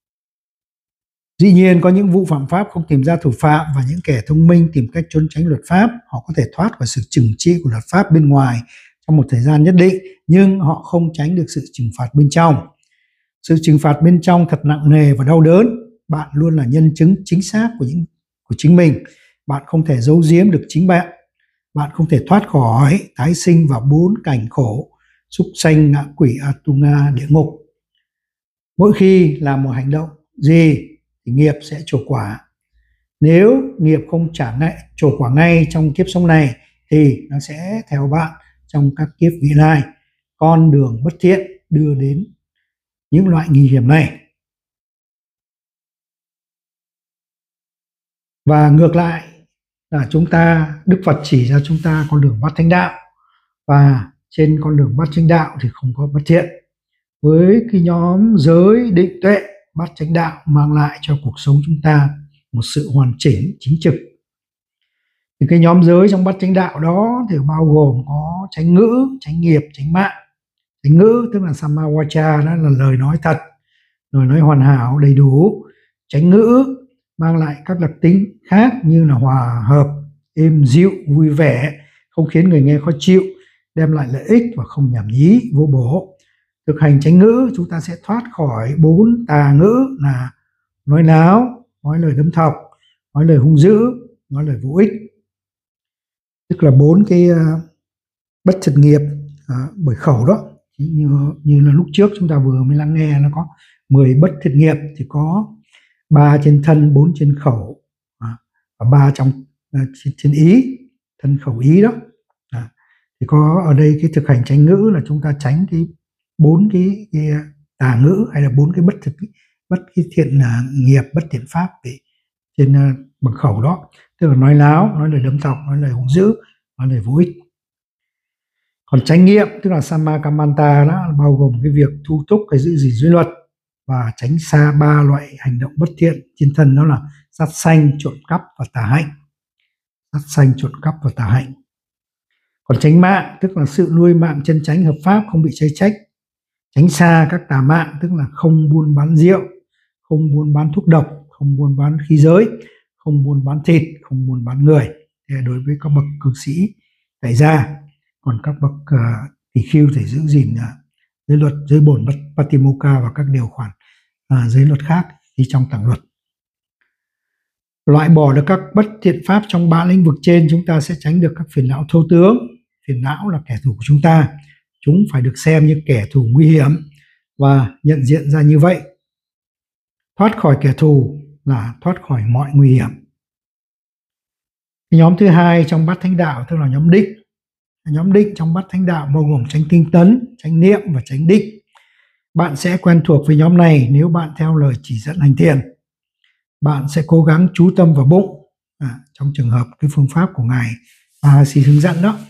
Dĩ nhiên có những vụ phạm pháp không tìm ra thủ phạm, và những kẻ thông minh tìm cách trốn tránh luật pháp. Họ có thể thoát khỏi sự trừng trị của luật pháp bên ngoài trong một thời gian nhất định, nhưng họ không tránh được sự trừng phạt bên trong. Sự trừng phạt bên trong thật nặng nề và đau đớn. Bạn luôn là nhân chứng chính xác của những của chính mình. Bạn không thể giấu giếm được chính bạn. Bạn không thể thoát khỏi tái sinh vào bốn cảnh khổ: súc sanh, ngạ quỷ, Atunga, địa ngục. Mỗi khi làm một hành động gì thì nghiệp sẽ trổ quả. Nếu nghiệp không trả ngay, trổ quả ngay trong kiếp sống này, thì nó sẽ theo bạn trong các kiếp vị lai. Con đường bất thiện đưa đến những loại nguy hiểm này. Và ngược lại là chúng ta, Đức Phật chỉ ra chúng ta con đường bát chánh đạo, và trên con đường bát chánh đạo thì không có bất thiện. Với cái nhóm giới định tuệ, bát chánh đạo mang lại cho cuộc sống chúng ta một sự hoàn chỉnh, chính trực. Thì cái nhóm giới trong bát chánh đạo đó thì bao gồm có chánh ngữ, chánh nghiệp, chánh mạng. Chánh ngữ tức là Sammawacha, đó là lời nói thật, lời nói hoàn hảo, đầy đủ. Chánh ngữ mang lại các đặc tính khác như là hòa hợp, êm dịu, vui vẻ, không khiến người nghe khó chịu, đem lại lợi ích và không nhảm nhí, vô bổ. Thực hành chánh ngữ, chúng ta sẽ thoát khỏi bốn tà ngữ là nói láo, nói lời đâm thọc, nói lời hung dữ, nói lời vô ích. Tức là bốn cái uh, bất thiện nghiệp uh, bởi khẩu đó. Như, như là lúc trước chúng ta vừa mới lắng nghe, nó có mười bất thiện nghiệp, thì có ba trên thân, bốn trên khẩu, uh, và ba trong uh, trên, trên ý. thân khẩu ý đó. À, thì có ở đây cái thực hành chánh ngữ là chúng ta tránh cái bốn cái, cái tà ngữ hay là bốn cái bất thực bất cái thiện uh, nghiệp, bất thiện pháp để trên uh, bằng khẩu đó, tức là nói láo, nói lời đâm thọc, nói lời hung dữ, nói lời vô ích. Còn chánh niệm tức là Sammakamanta đó, bao gồm cái việc thu thúc cái giữ gìn giới luật và tránh xa ba loại hành động bất thiện trên thân, đó là sát sanh, trộm cắp và tà hạnh. Sát sanh, trộm cắp và tà hạnh. Còn chánh mạng tức là sự nuôi mạng chân chánh hợp pháp, không bị chê trách. Tránh xa các tà mạng tức là không buôn bán rượu, không buôn bán thuốc độc, không buôn bán khí giới, không buôn bán thịt, không buôn bán người. Thế đối với các bậc cư sĩ tại gia. Còn các bậc uh, tỳ khưu thì giữ gìn uh, giới luật, giới bổn Patimokkha và các điều khoản uh, giới luật khác như trong tạng luật. Loại bỏ được các bất thiện pháp trong ba lĩnh vực trên, chúng ta sẽ tránh được các phiền não thô tướng. Phiền não là kẻ thù của chúng ta, chúng phải được xem như kẻ thù nguy hiểm và nhận diện ra như vậy. Thoát khỏi kẻ thù là thoát khỏi mọi nguy hiểm. Nhóm thứ hai trong bát thánh đạo tức là nhóm định. Nhóm định trong bát thánh đạo bao gồm chánh tinh tấn, chánh niệm và chánh định. Bạn sẽ quen thuộc với nhóm này nếu bạn theo lời chỉ dẫn hành thiền. Bạn sẽ cố gắng chú tâm vào bụng, à, trong trường hợp cái phương pháp của ngài Mahasi hướng dẫn đó.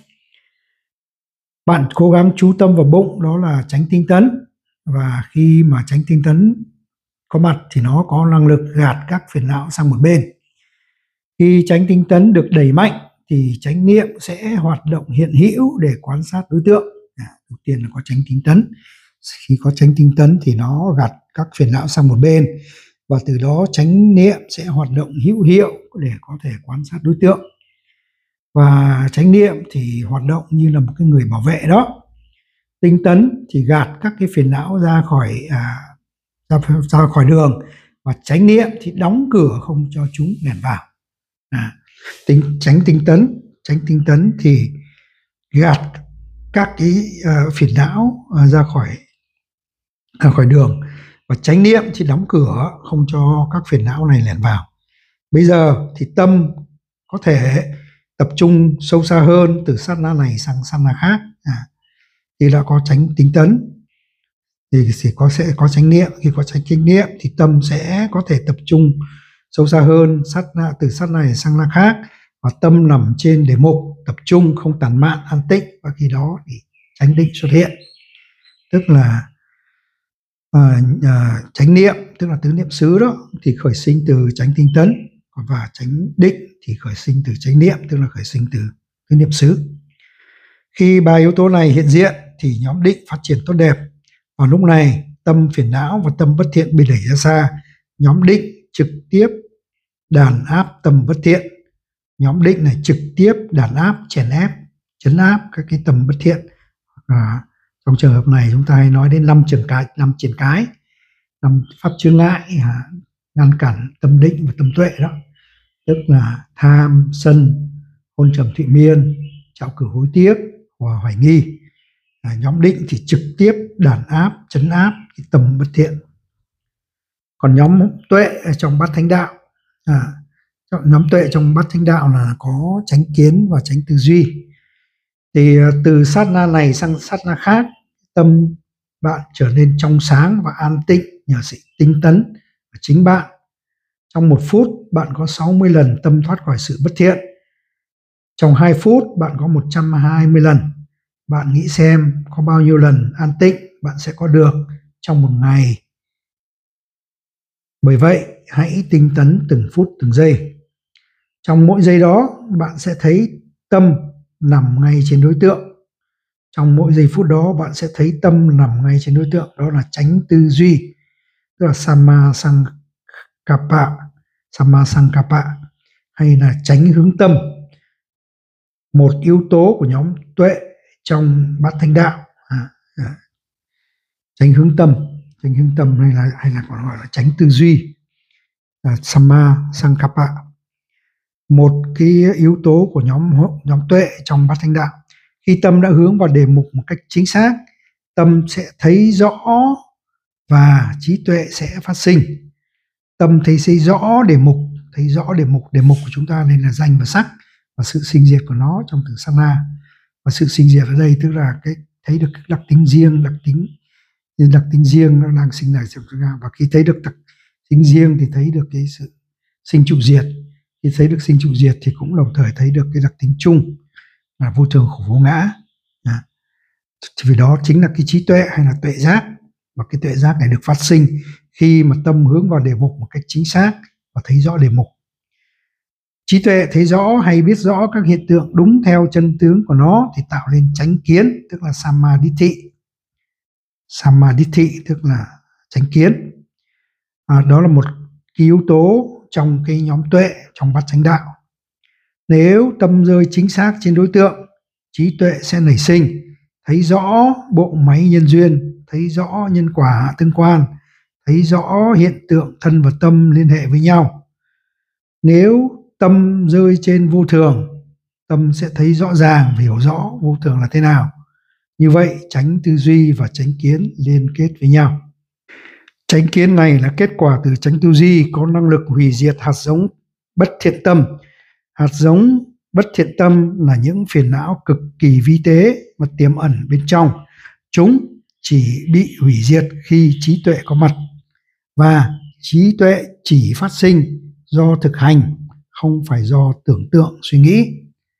Bạn cố gắng chú tâm vào bụng, đó là chánh tinh tấn, và khi mà chánh tinh tấn có mặt thì nó có năng lực gạt các phiền não sang một bên. Khi chánh tinh tấn được đẩy mạnh thì chánh niệm sẽ hoạt động hiện hữu để quan sát đối tượng. À, đầu tiên là có chánh tinh tấn. Khi có chánh tinh tấn thì nó gạt các phiền não sang một bên, và từ đó chánh niệm sẽ hoạt động hữu hiệu để có thể quan sát đối tượng. Và chánh niệm thì hoạt động như là một cái người bảo vệ đó. Tinh tấn thì gạt các cái phiền não ra khỏi à, ra, ra khỏi đường, và chánh niệm thì đóng cửa không cho chúng lẻn vào. À, tính tránh tinh tấn, tránh tinh tấn thì gạt các cái uh, phiền não uh, ra khỏi ra khỏi đường, và chánh niệm thì đóng cửa không cho các phiền não này lẻn vào. Bây giờ thì tâm có thể tập trung sâu xa hơn từ sát na này sang sát na khác. À, thì đã có chánh tinh tấn thì sẽ có sẽ có chánh niệm. Khi có chánh chánh niệm thì tâm sẽ có thể tập trung sâu xa hơn sát na, từ sát này sang na khác, và tâm nằm trên đề mục, tập trung không tản mạn, an tĩnh, và khi đó thì chánh định xuất hiện. Tức là à, à, chánh niệm tức là tứ niệm xứ đó thì khởi sinh từ chánh tinh tấn, và chánh định thì khởi sinh từ chánh niệm, tức là khởi sinh từ tứ niệm xứ. Khi ba yếu tố này hiện diện thì nhóm định phát triển tốt đẹp. Vào lúc này tâm phiền não và tâm bất thiện bị đẩy ra xa. Nhóm định trực tiếp đàn áp tâm bất thiện. Nhóm định này trực tiếp đàn áp, chèn ép, chấn áp các cái tâm bất thiện. À, trong trường hợp này chúng ta hay nói đến năm trường cái, năm triển cái, năm pháp chướng ngại à, ngăn cản tâm định và tâm tuệ đó. Tức là tham, sân, hôn trầm thụy miên, trạo cử hối tiếc và hoài nghi. À, nhóm định thì trực tiếp đàn áp, chấn áp cái tâm bất thiện. Còn nhóm tuệ trong bát thánh đạo, à, nhóm tuệ trong bát thánh đạo là có chánh kiến và chánh tư duy. Thì từ sát na này sang sát na khác, tâm bạn trở nên trong sáng và an tịnh nhờ sự tinh tấn của chính bạn. Trong một phút bạn có sáu mươi lần tâm thoát khỏi sự bất thiện. Trong hai phút bạn có một trăm hai mươi lần. Bạn nghĩ xem có bao nhiêu lần an tịnh bạn sẽ có được trong một ngày. Bởi vậy hãy tinh tấn từng phút từng giây. Trong mỗi giây đó bạn sẽ thấy tâm nằm ngay trên đối tượng. Trong mỗi giây phút đó bạn sẽ thấy tâm nằm ngay trên đối tượng. Đó là chánh tư duy, tức là Samma Sankappa, Samma Sankappa, hay là chánh hướng tâm. Một yếu tố của nhóm tuệ trong bát thánh đạo. À, à, chánh hướng tâm, chánh hướng tâm hay là hay là còn gọi là chánh tư duy, à, Samma Sankappa. Một cái yếu tố của nhóm nhóm tuệ trong bát thánh đạo. Khi tâm đã hướng vào đề mục một cách chính xác, tâm sẽ thấy rõ và trí tuệ sẽ phát sinh. Tâm thấy thấy rõ đề mục, thấy rõ đề mục, đề mục của chúng ta nên là danh và sắc, và sự sinh diệt của nó trong từng sát na. Và sự sinh diệt ở đây tức là cái thấy được cái đặc tính riêng, đặc tính đặc tính riêng nó đang sinh ra trong chúng ta. Và khi thấy được đặc tính riêng thì thấy được cái sự sinh trụ diệt. Khi thấy được sinh trụ diệt thì cũng đồng thời thấy được cái đặc tính chung là vô thường khổ vô ngã. À, vì đó chính là cái trí tuệ hay là tuệ giác. Và cái tuệ giác này được phát sinh khi mà tâm hướng vào đề mục một cách chính xác và thấy rõ đề mục. Trí tuệ thấy rõ hay biết rõ các hiện tượng đúng theo chân tướng của nó thì tạo nên chánh kiến, tức là Samadhi. Samadhi tức là chánh kiến. À, đó là một cái yếu tố trong cái nhóm tuệ trong bát chánh đạo. Nếu tâm rơi chính xác trên đối tượng, trí tuệ sẽ nảy sinh, thấy rõ bộ máy nhân duyên, thấy rõ nhân quả tương quan, thấy rõ hiện tượng thân và tâm liên hệ với nhau. Nếu tâm rơi trên vô thường, tâm sẽ thấy rõ ràng và hiểu rõ vô thường là thế nào. Như vậy, chánh tư duy và chánh kiến liên kết với nhau. Chánh kiến này là kết quả từ chánh tư duy có năng lực hủy diệt hạt giống bất thiện tâm. Hạt giống bất thiện tâm là những phiền não cực kỳ vi tế và tiềm ẩn bên trong. Chúng chỉ bị hủy diệt khi trí tuệ có mặt. Và trí tuệ chỉ phát sinh do thực hành, không phải do tưởng tượng suy nghĩ.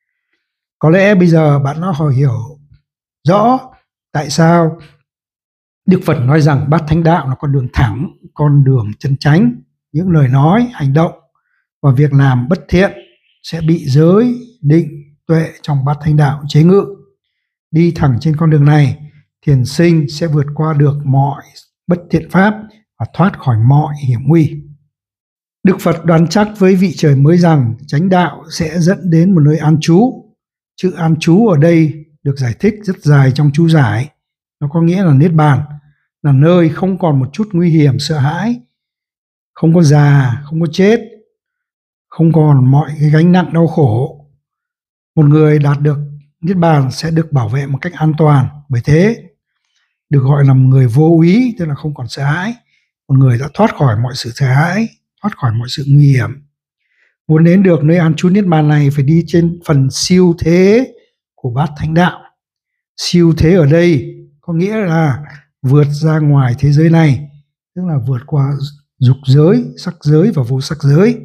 Có lẽ bây giờ bạn đã hỏi hiểu rõ tại sao Đức Phật nói rằng bát thánh đạo là con đường thẳng, con đường chân chánh. Những lời nói, hành động và việc làm bất thiện sẽ bị giới, định, tuệ trong bát thánh đạo chế ngự. Đi thẳng trên con đường này, thiền sinh sẽ vượt qua được mọi bất thiện pháp và thoát khỏi mọi hiểm nguy. Đức Phật đoán chắc với vị trời mới rằng chánh đạo sẽ dẫn đến một nơi an trú. Chữ an trú ở đây được giải thích rất dài trong chú giải. Nó có nghĩa là niết bàn, là nơi không còn một chút nguy hiểm sợ hãi, không có già, không có chết, không còn mọi cái gánh nặng đau khổ. Một người đạt được niết bàn sẽ được bảo vệ một cách an toàn. Bởi thế được gọi là một người vô úy, tức là không còn sợ hãi. Một người đã thoát khỏi mọi sự sợ hãi, thoát khỏi mọi sự nguy hiểm. Muốn đến được nơi an trú niết bàn này phải đi trên phần siêu thế của bát thánh đạo. Siêu thế ở đây có nghĩa là vượt ra ngoài thế giới này, tức là vượt qua dục giới, sắc giới và vô sắc giới.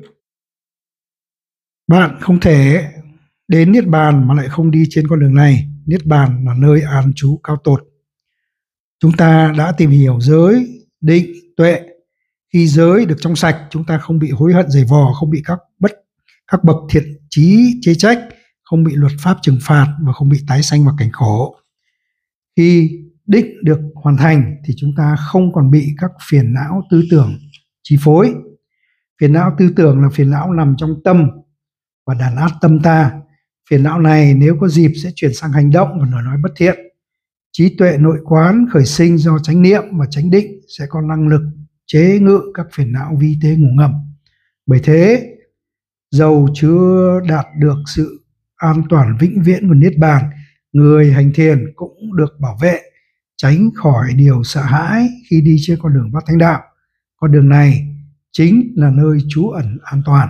Bạn không thể đến niết bàn mà lại không đi trên con đường này. Niết bàn là nơi an trú cao tột. Chúng ta đã tìm hiểu giới, định, tuệ. Khi giới được trong sạch, chúng ta không bị hối hận giày vò, không bị các bất các bậc thiện chí chê trách, không bị luật pháp trừng phạt và không bị tái sanh vào cảnh khổ. Khi định được hoàn thành thì chúng ta không còn bị các phiền não tư tưởng chi phối. Phiền não tư tưởng là phiền não nằm trong tâm và đàn áp tâm ta. Phiền não này nếu có dịp sẽ chuyển sang hành động và lời nói bất thiện. Trí tuệ nội quán khởi sinh do chánh niệm và chánh định sẽ có năng lực chế ngự các phiền não vi tế ngủ ngầm. Bởi thế, dầu chưa đạt được sự an toàn vĩnh viễn của niết bàn, người hành thiền cũng được bảo vệ, tránh khỏi điều sợ hãi khi đi trên con đường bát thánh đạo. Con đường này chính là nơi trú ẩn an toàn.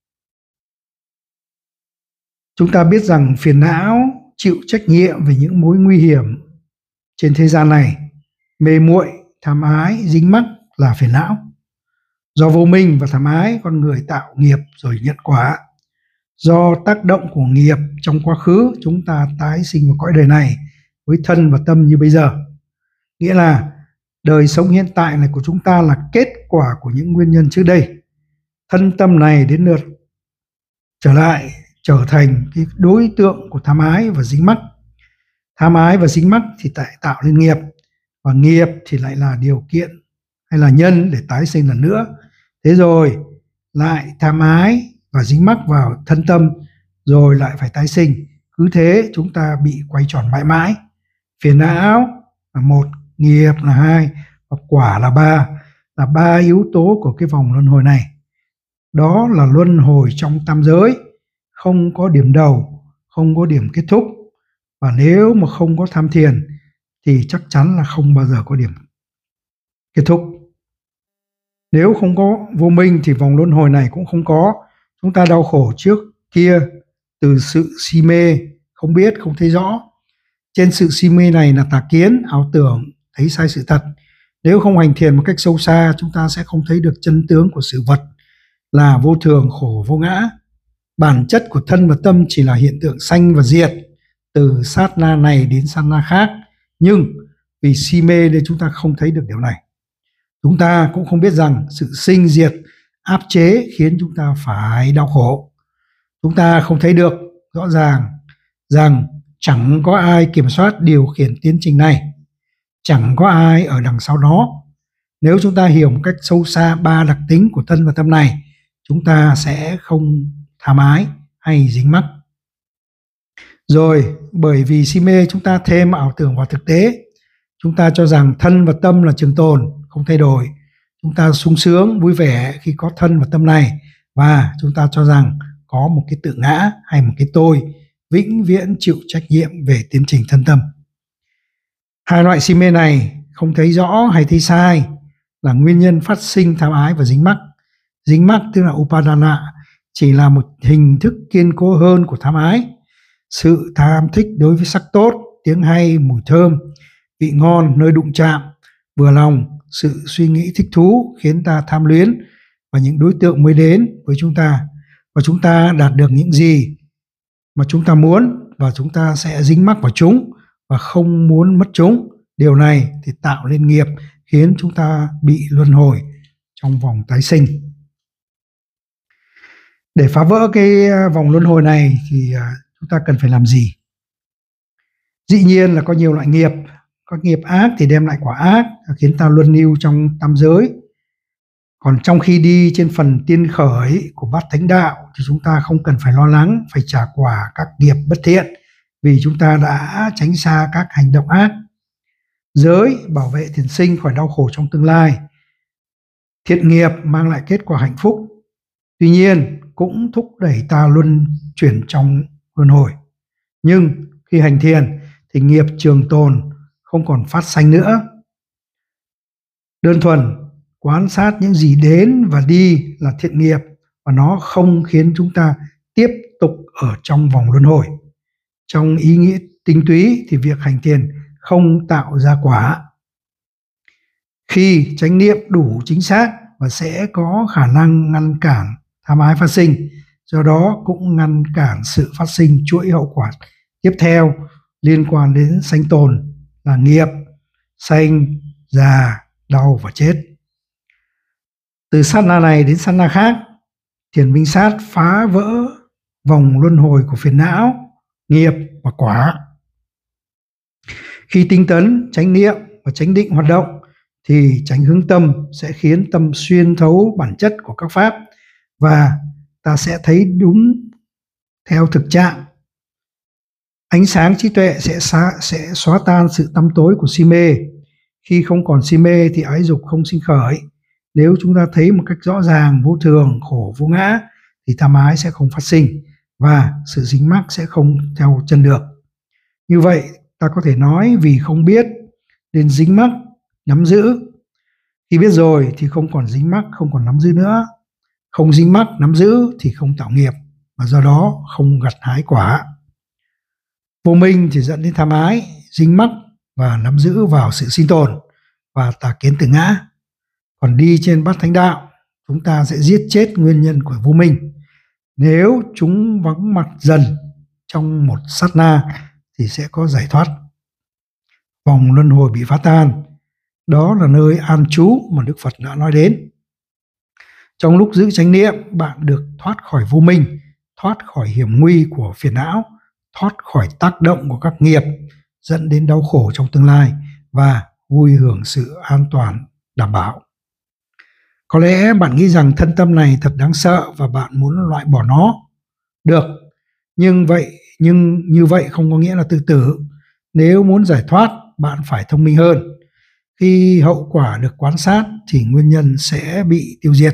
Chúng ta biết rằng phiền não chịu trách nhiệm về những mối nguy hiểm trên thế gian này. Mê muội, tham ái, dính mắc là phiền não. Do vô minh và tham ái, con người tạo nghiệp rồi nhận quả. Do tác động của nghiệp trong quá khứ, chúng ta tái sinh vào cõi đời này với thân và tâm như bây giờ. Nghĩa là đời sống hiện tại này của chúng ta là kết quả của những nguyên nhân trước đây. Thân tâm này đến lượt trở lại trở thành cái đối tượng của tham ái và dính mắc. Tham ái và dính mắc thì tại tạo nên nghiệp, và nghiệp thì lại là điều kiện hay là nhân để tái sinh lần nữa. Thế rồi lại tham ái và dính mắc vào thân tâm, rồi lại phải tái sinh. Cứ thế chúng ta bị quay tròn mãi mãi. Phiền não là một, nghiệp là hai, và quả là ba, là ba yếu tố của cái vòng luân hồi này. Đó là luân hồi trong tam giới, không có điểm đầu, không có điểm kết thúc. Và nếu mà không có tham thiền thì chắc chắn là không bao giờ có điểm kết thúc. Nếu không có vô minh thì vòng luân hồi này cũng không có. Chúng ta đau khổ trước kia từ sự si mê, không biết, không thấy rõ. Trên sự si mê này là tà kiến, ảo tưởng, thấy sai sự thật. Nếu không hành thiền một cách sâu xa, chúng ta sẽ không thấy được chân tướng của sự vật là vô thường, khổ, vô ngã. Bản chất của thân và tâm chỉ là hiện tượng sanh và diệt, từ sát na này đến sát na khác. Nhưng vì si mê nên chúng ta không thấy được điều này. Chúng ta cũng không biết rằng sự sinh diệt, áp chế khiến chúng ta phải đau khổ. Chúng ta không thấy được rõ ràng rằng chẳng có ai kiểm soát điều khiển tiến trình này, chẳng có ai ở đằng sau đó. Nếu chúng ta hiểu một cách sâu xa ba đặc tính của thân và tâm này, chúng ta sẽ không tham ái hay dính mắc. Rồi, bởi vì si mê chúng ta thêm ảo tưởng vào thực tế. Chúng ta cho rằng thân và tâm là trường tồn, không thay đổi. Chúng ta sung sướng, vui vẻ khi có thân và tâm này, và chúng ta cho rằng có một cái tự ngã hay một cái tôi vĩnh viễn chịu trách nhiệm về tiến trình thân tâm. Hai loại si mê này, không thấy rõ hay thấy sai, là nguyên nhân phát sinh tham ái và dính mắc. Dính mắc tức là upadana, chỉ là một hình thức kiên cố hơn của tham ái. Sự tham thích đối với sắc tốt, tiếng hay, mùi thơm, vị ngon, nơi đụng chạm, vừa lòng, sự suy nghĩ thích thú khiến ta tham luyến và những đối tượng mới đến với chúng ta. Và chúng ta đạt được những gì mà chúng ta muốn và chúng ta sẽ dính mắc vào chúng và không muốn mất chúng. Điều này thì tạo nên nghiệp khiến chúng ta bị luân hồi trong vòng tái sinh. Để phá vỡ cái vòng luân hồi này thì chúng ta cần phải làm gì? Dĩ nhiên là có nhiều loại nghiệp. Có nghiệp ác thì đem lại quả ác, khiến ta luân lưu trong tam giới. Còn trong khi đi trên phần tiên khởi của bát thánh đạo thì chúng ta không cần phải lo lắng phải trả quả các nghiệp bất thiện, vì chúng ta đã tránh xa các hành động ác. Giới bảo vệ thiền sinh khỏi đau khổ trong tương lai. Thiện nghiệp mang lại kết quả hạnh phúc, tuy nhiên cũng thúc đẩy ta luân chuyển trong luân hồi. Nhưng khi hành thiền thì nghiệp trường tồn, không còn phát sanh nữa. Đơn thuần quan sát những gì đến và đi là thiện nghiệp, và nó không khiến chúng ta tiếp tục ở trong vòng luân hồi. Trong ý nghĩa tinh túy thì việc hành thiền không tạo ra quả. Khi chánh niệm đủ chính xác và sẽ có khả năng ngăn cản tham ái phát sinh, do đó cũng ngăn cản sự phát sinh chuỗi hậu quả tiếp theo liên quan đến sanh tồn là nghiệp, sanh, già, đau và chết. Từ sát na này đến sát na khác, thiền minh sát phá vỡ vòng luân hồi của phiền não, nghiệp và quả. Khi tinh tấn, chánh niệm và chánh định hoạt động thì chánh hướng tâm sẽ khiến tâm xuyên thấu bản chất của các pháp, và ta sẽ thấy đúng theo thực trạng. Ánh sáng trí tuệ sẽ, xá, sẽ xóa tan sự tăm tối của si mê. Khi không còn si mê thì ái dục không sinh khởi. Nếu chúng ta thấy một cách rõ ràng vô thường, khổ, vô ngã thì tham ái sẽ không phát sinh và sự dính mắc sẽ không theo chân được. Như vậy ta có thể nói vì không biết nên dính mắc, nắm giữ. Khi biết rồi thì không còn dính mắc, không còn nắm giữ nữa. Không dính mắc, nắm giữ thì không tạo nghiệp, và do đó không gặt hái quả. Vô minh thì dẫn đến tham ái, dính mắc và nắm giữ vào sự sinh tồn và tà kiến tự ngã. Còn đi trên bát thánh đạo, chúng ta sẽ giết chết nguyên nhân của vô minh. Nếu chúng vắng mặt dần trong một sát na thì sẽ có giải thoát. Vòng luân hồi bị phá tan, đó là nơi an trú mà Đức Phật đã nói đến. Trong lúc giữ chánh niệm, bạn được thoát khỏi vô minh, thoát khỏi hiểm nguy của phiền não, thoát khỏi tác động của các nghiệp dẫn đến đau khổ trong tương lai và vui hưởng sự an toàn đảm bảo. Có lẽ bạn nghĩ rằng thân tâm này thật đáng sợ và bạn muốn loại bỏ nó. Được, nhưng vậy nhưng như vậy không có nghĩa là tự tử. Nếu muốn giải thoát, bạn phải thông minh hơn. Khi hậu quả được quan sát thì nguyên nhân sẽ bị tiêu diệt.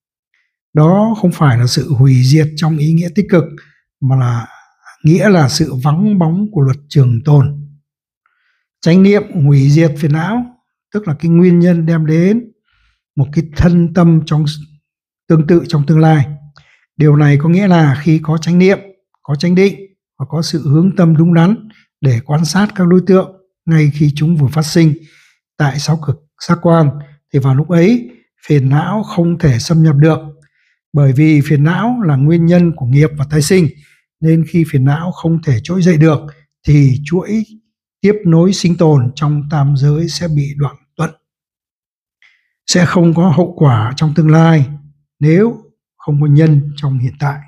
Đó không phải là sự hủy diệt trong ý nghĩa tích cực, mà là nghĩa là sự vắng bóng của luật trường tồn. Chánh niệm hủy diệt phiền não, tức là cái nguyên nhân đem đến một cái thân tâm trong tương tự trong tương lai. Điều này có nghĩa là khi có chánh niệm, có chánh định và có sự hướng tâm đúng đắn để quan sát các đối tượng ngay khi chúng vừa phát sinh tại sáu cực giác quan, thì vào lúc ấy phiền não không thể xâm nhập được. Bởi vì phiền não là nguyên nhân của nghiệp và tái sinh, nên khi phiền não không thể trỗi dậy được thì chuỗi tiếp nối sinh tồn trong tam giới sẽ bị đoạn tuận, sẽ không có hậu quả trong tương lai nếu không có nhân trong hiện tại.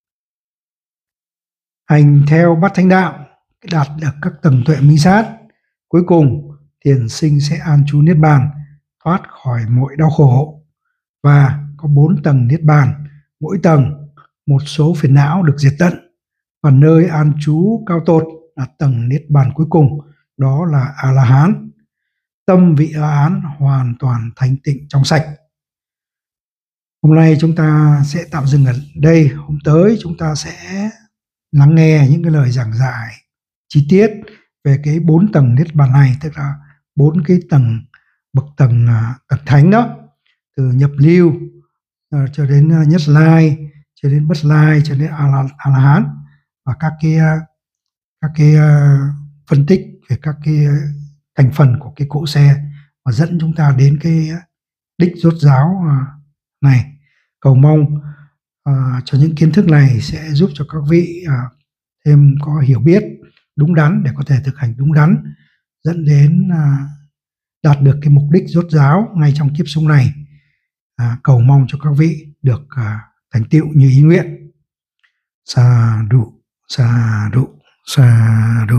Hành theo bát thánh đạo, đạt được các tầng tuệ minh sát, cuối cùng thiền sinh sẽ an trú niết bàn, thoát khỏi mọi đau khổ. Và có bốn tầng niết bàn, mỗi tầng một số phiền não được diệt tận, và nơi an trú cao tột là tầng niết bàn cuối cùng, đó là A La Hán. Tâm vị A La Hán hoàn toàn thanh tịnh trong sạch. Hôm nay chúng ta sẽ tạm dừng ở đây. Hôm tới chúng ta sẽ lắng nghe những cái lời giảng giải chi tiết về cái bốn tầng niết bàn này, tức là bốn cái tầng bậc tầng tầng thánh đó, từ nhập lưu uh, cho đến uh, nhất lai, cho đến bất lai, cho đến a la, a la hán, và các cái uh, các cái uh, phân tích về các cái uh, thành phần của cái cỗ xe và dẫn chúng ta đến cái uh, đích rốt ráo uh, này. Cầu mong uh, cho những kiến thức này sẽ giúp cho các vị uh, thêm có hiểu biết đúng đắn để có thể thực hành đúng đắn, dẫn đến uh, đạt được cái mục đích rốt ráo ngay trong kiếp sống này. À, cầu mong cho các vị được à, thành tựu như ý nguyện. Sa đụ, sa đụ, sa đụ.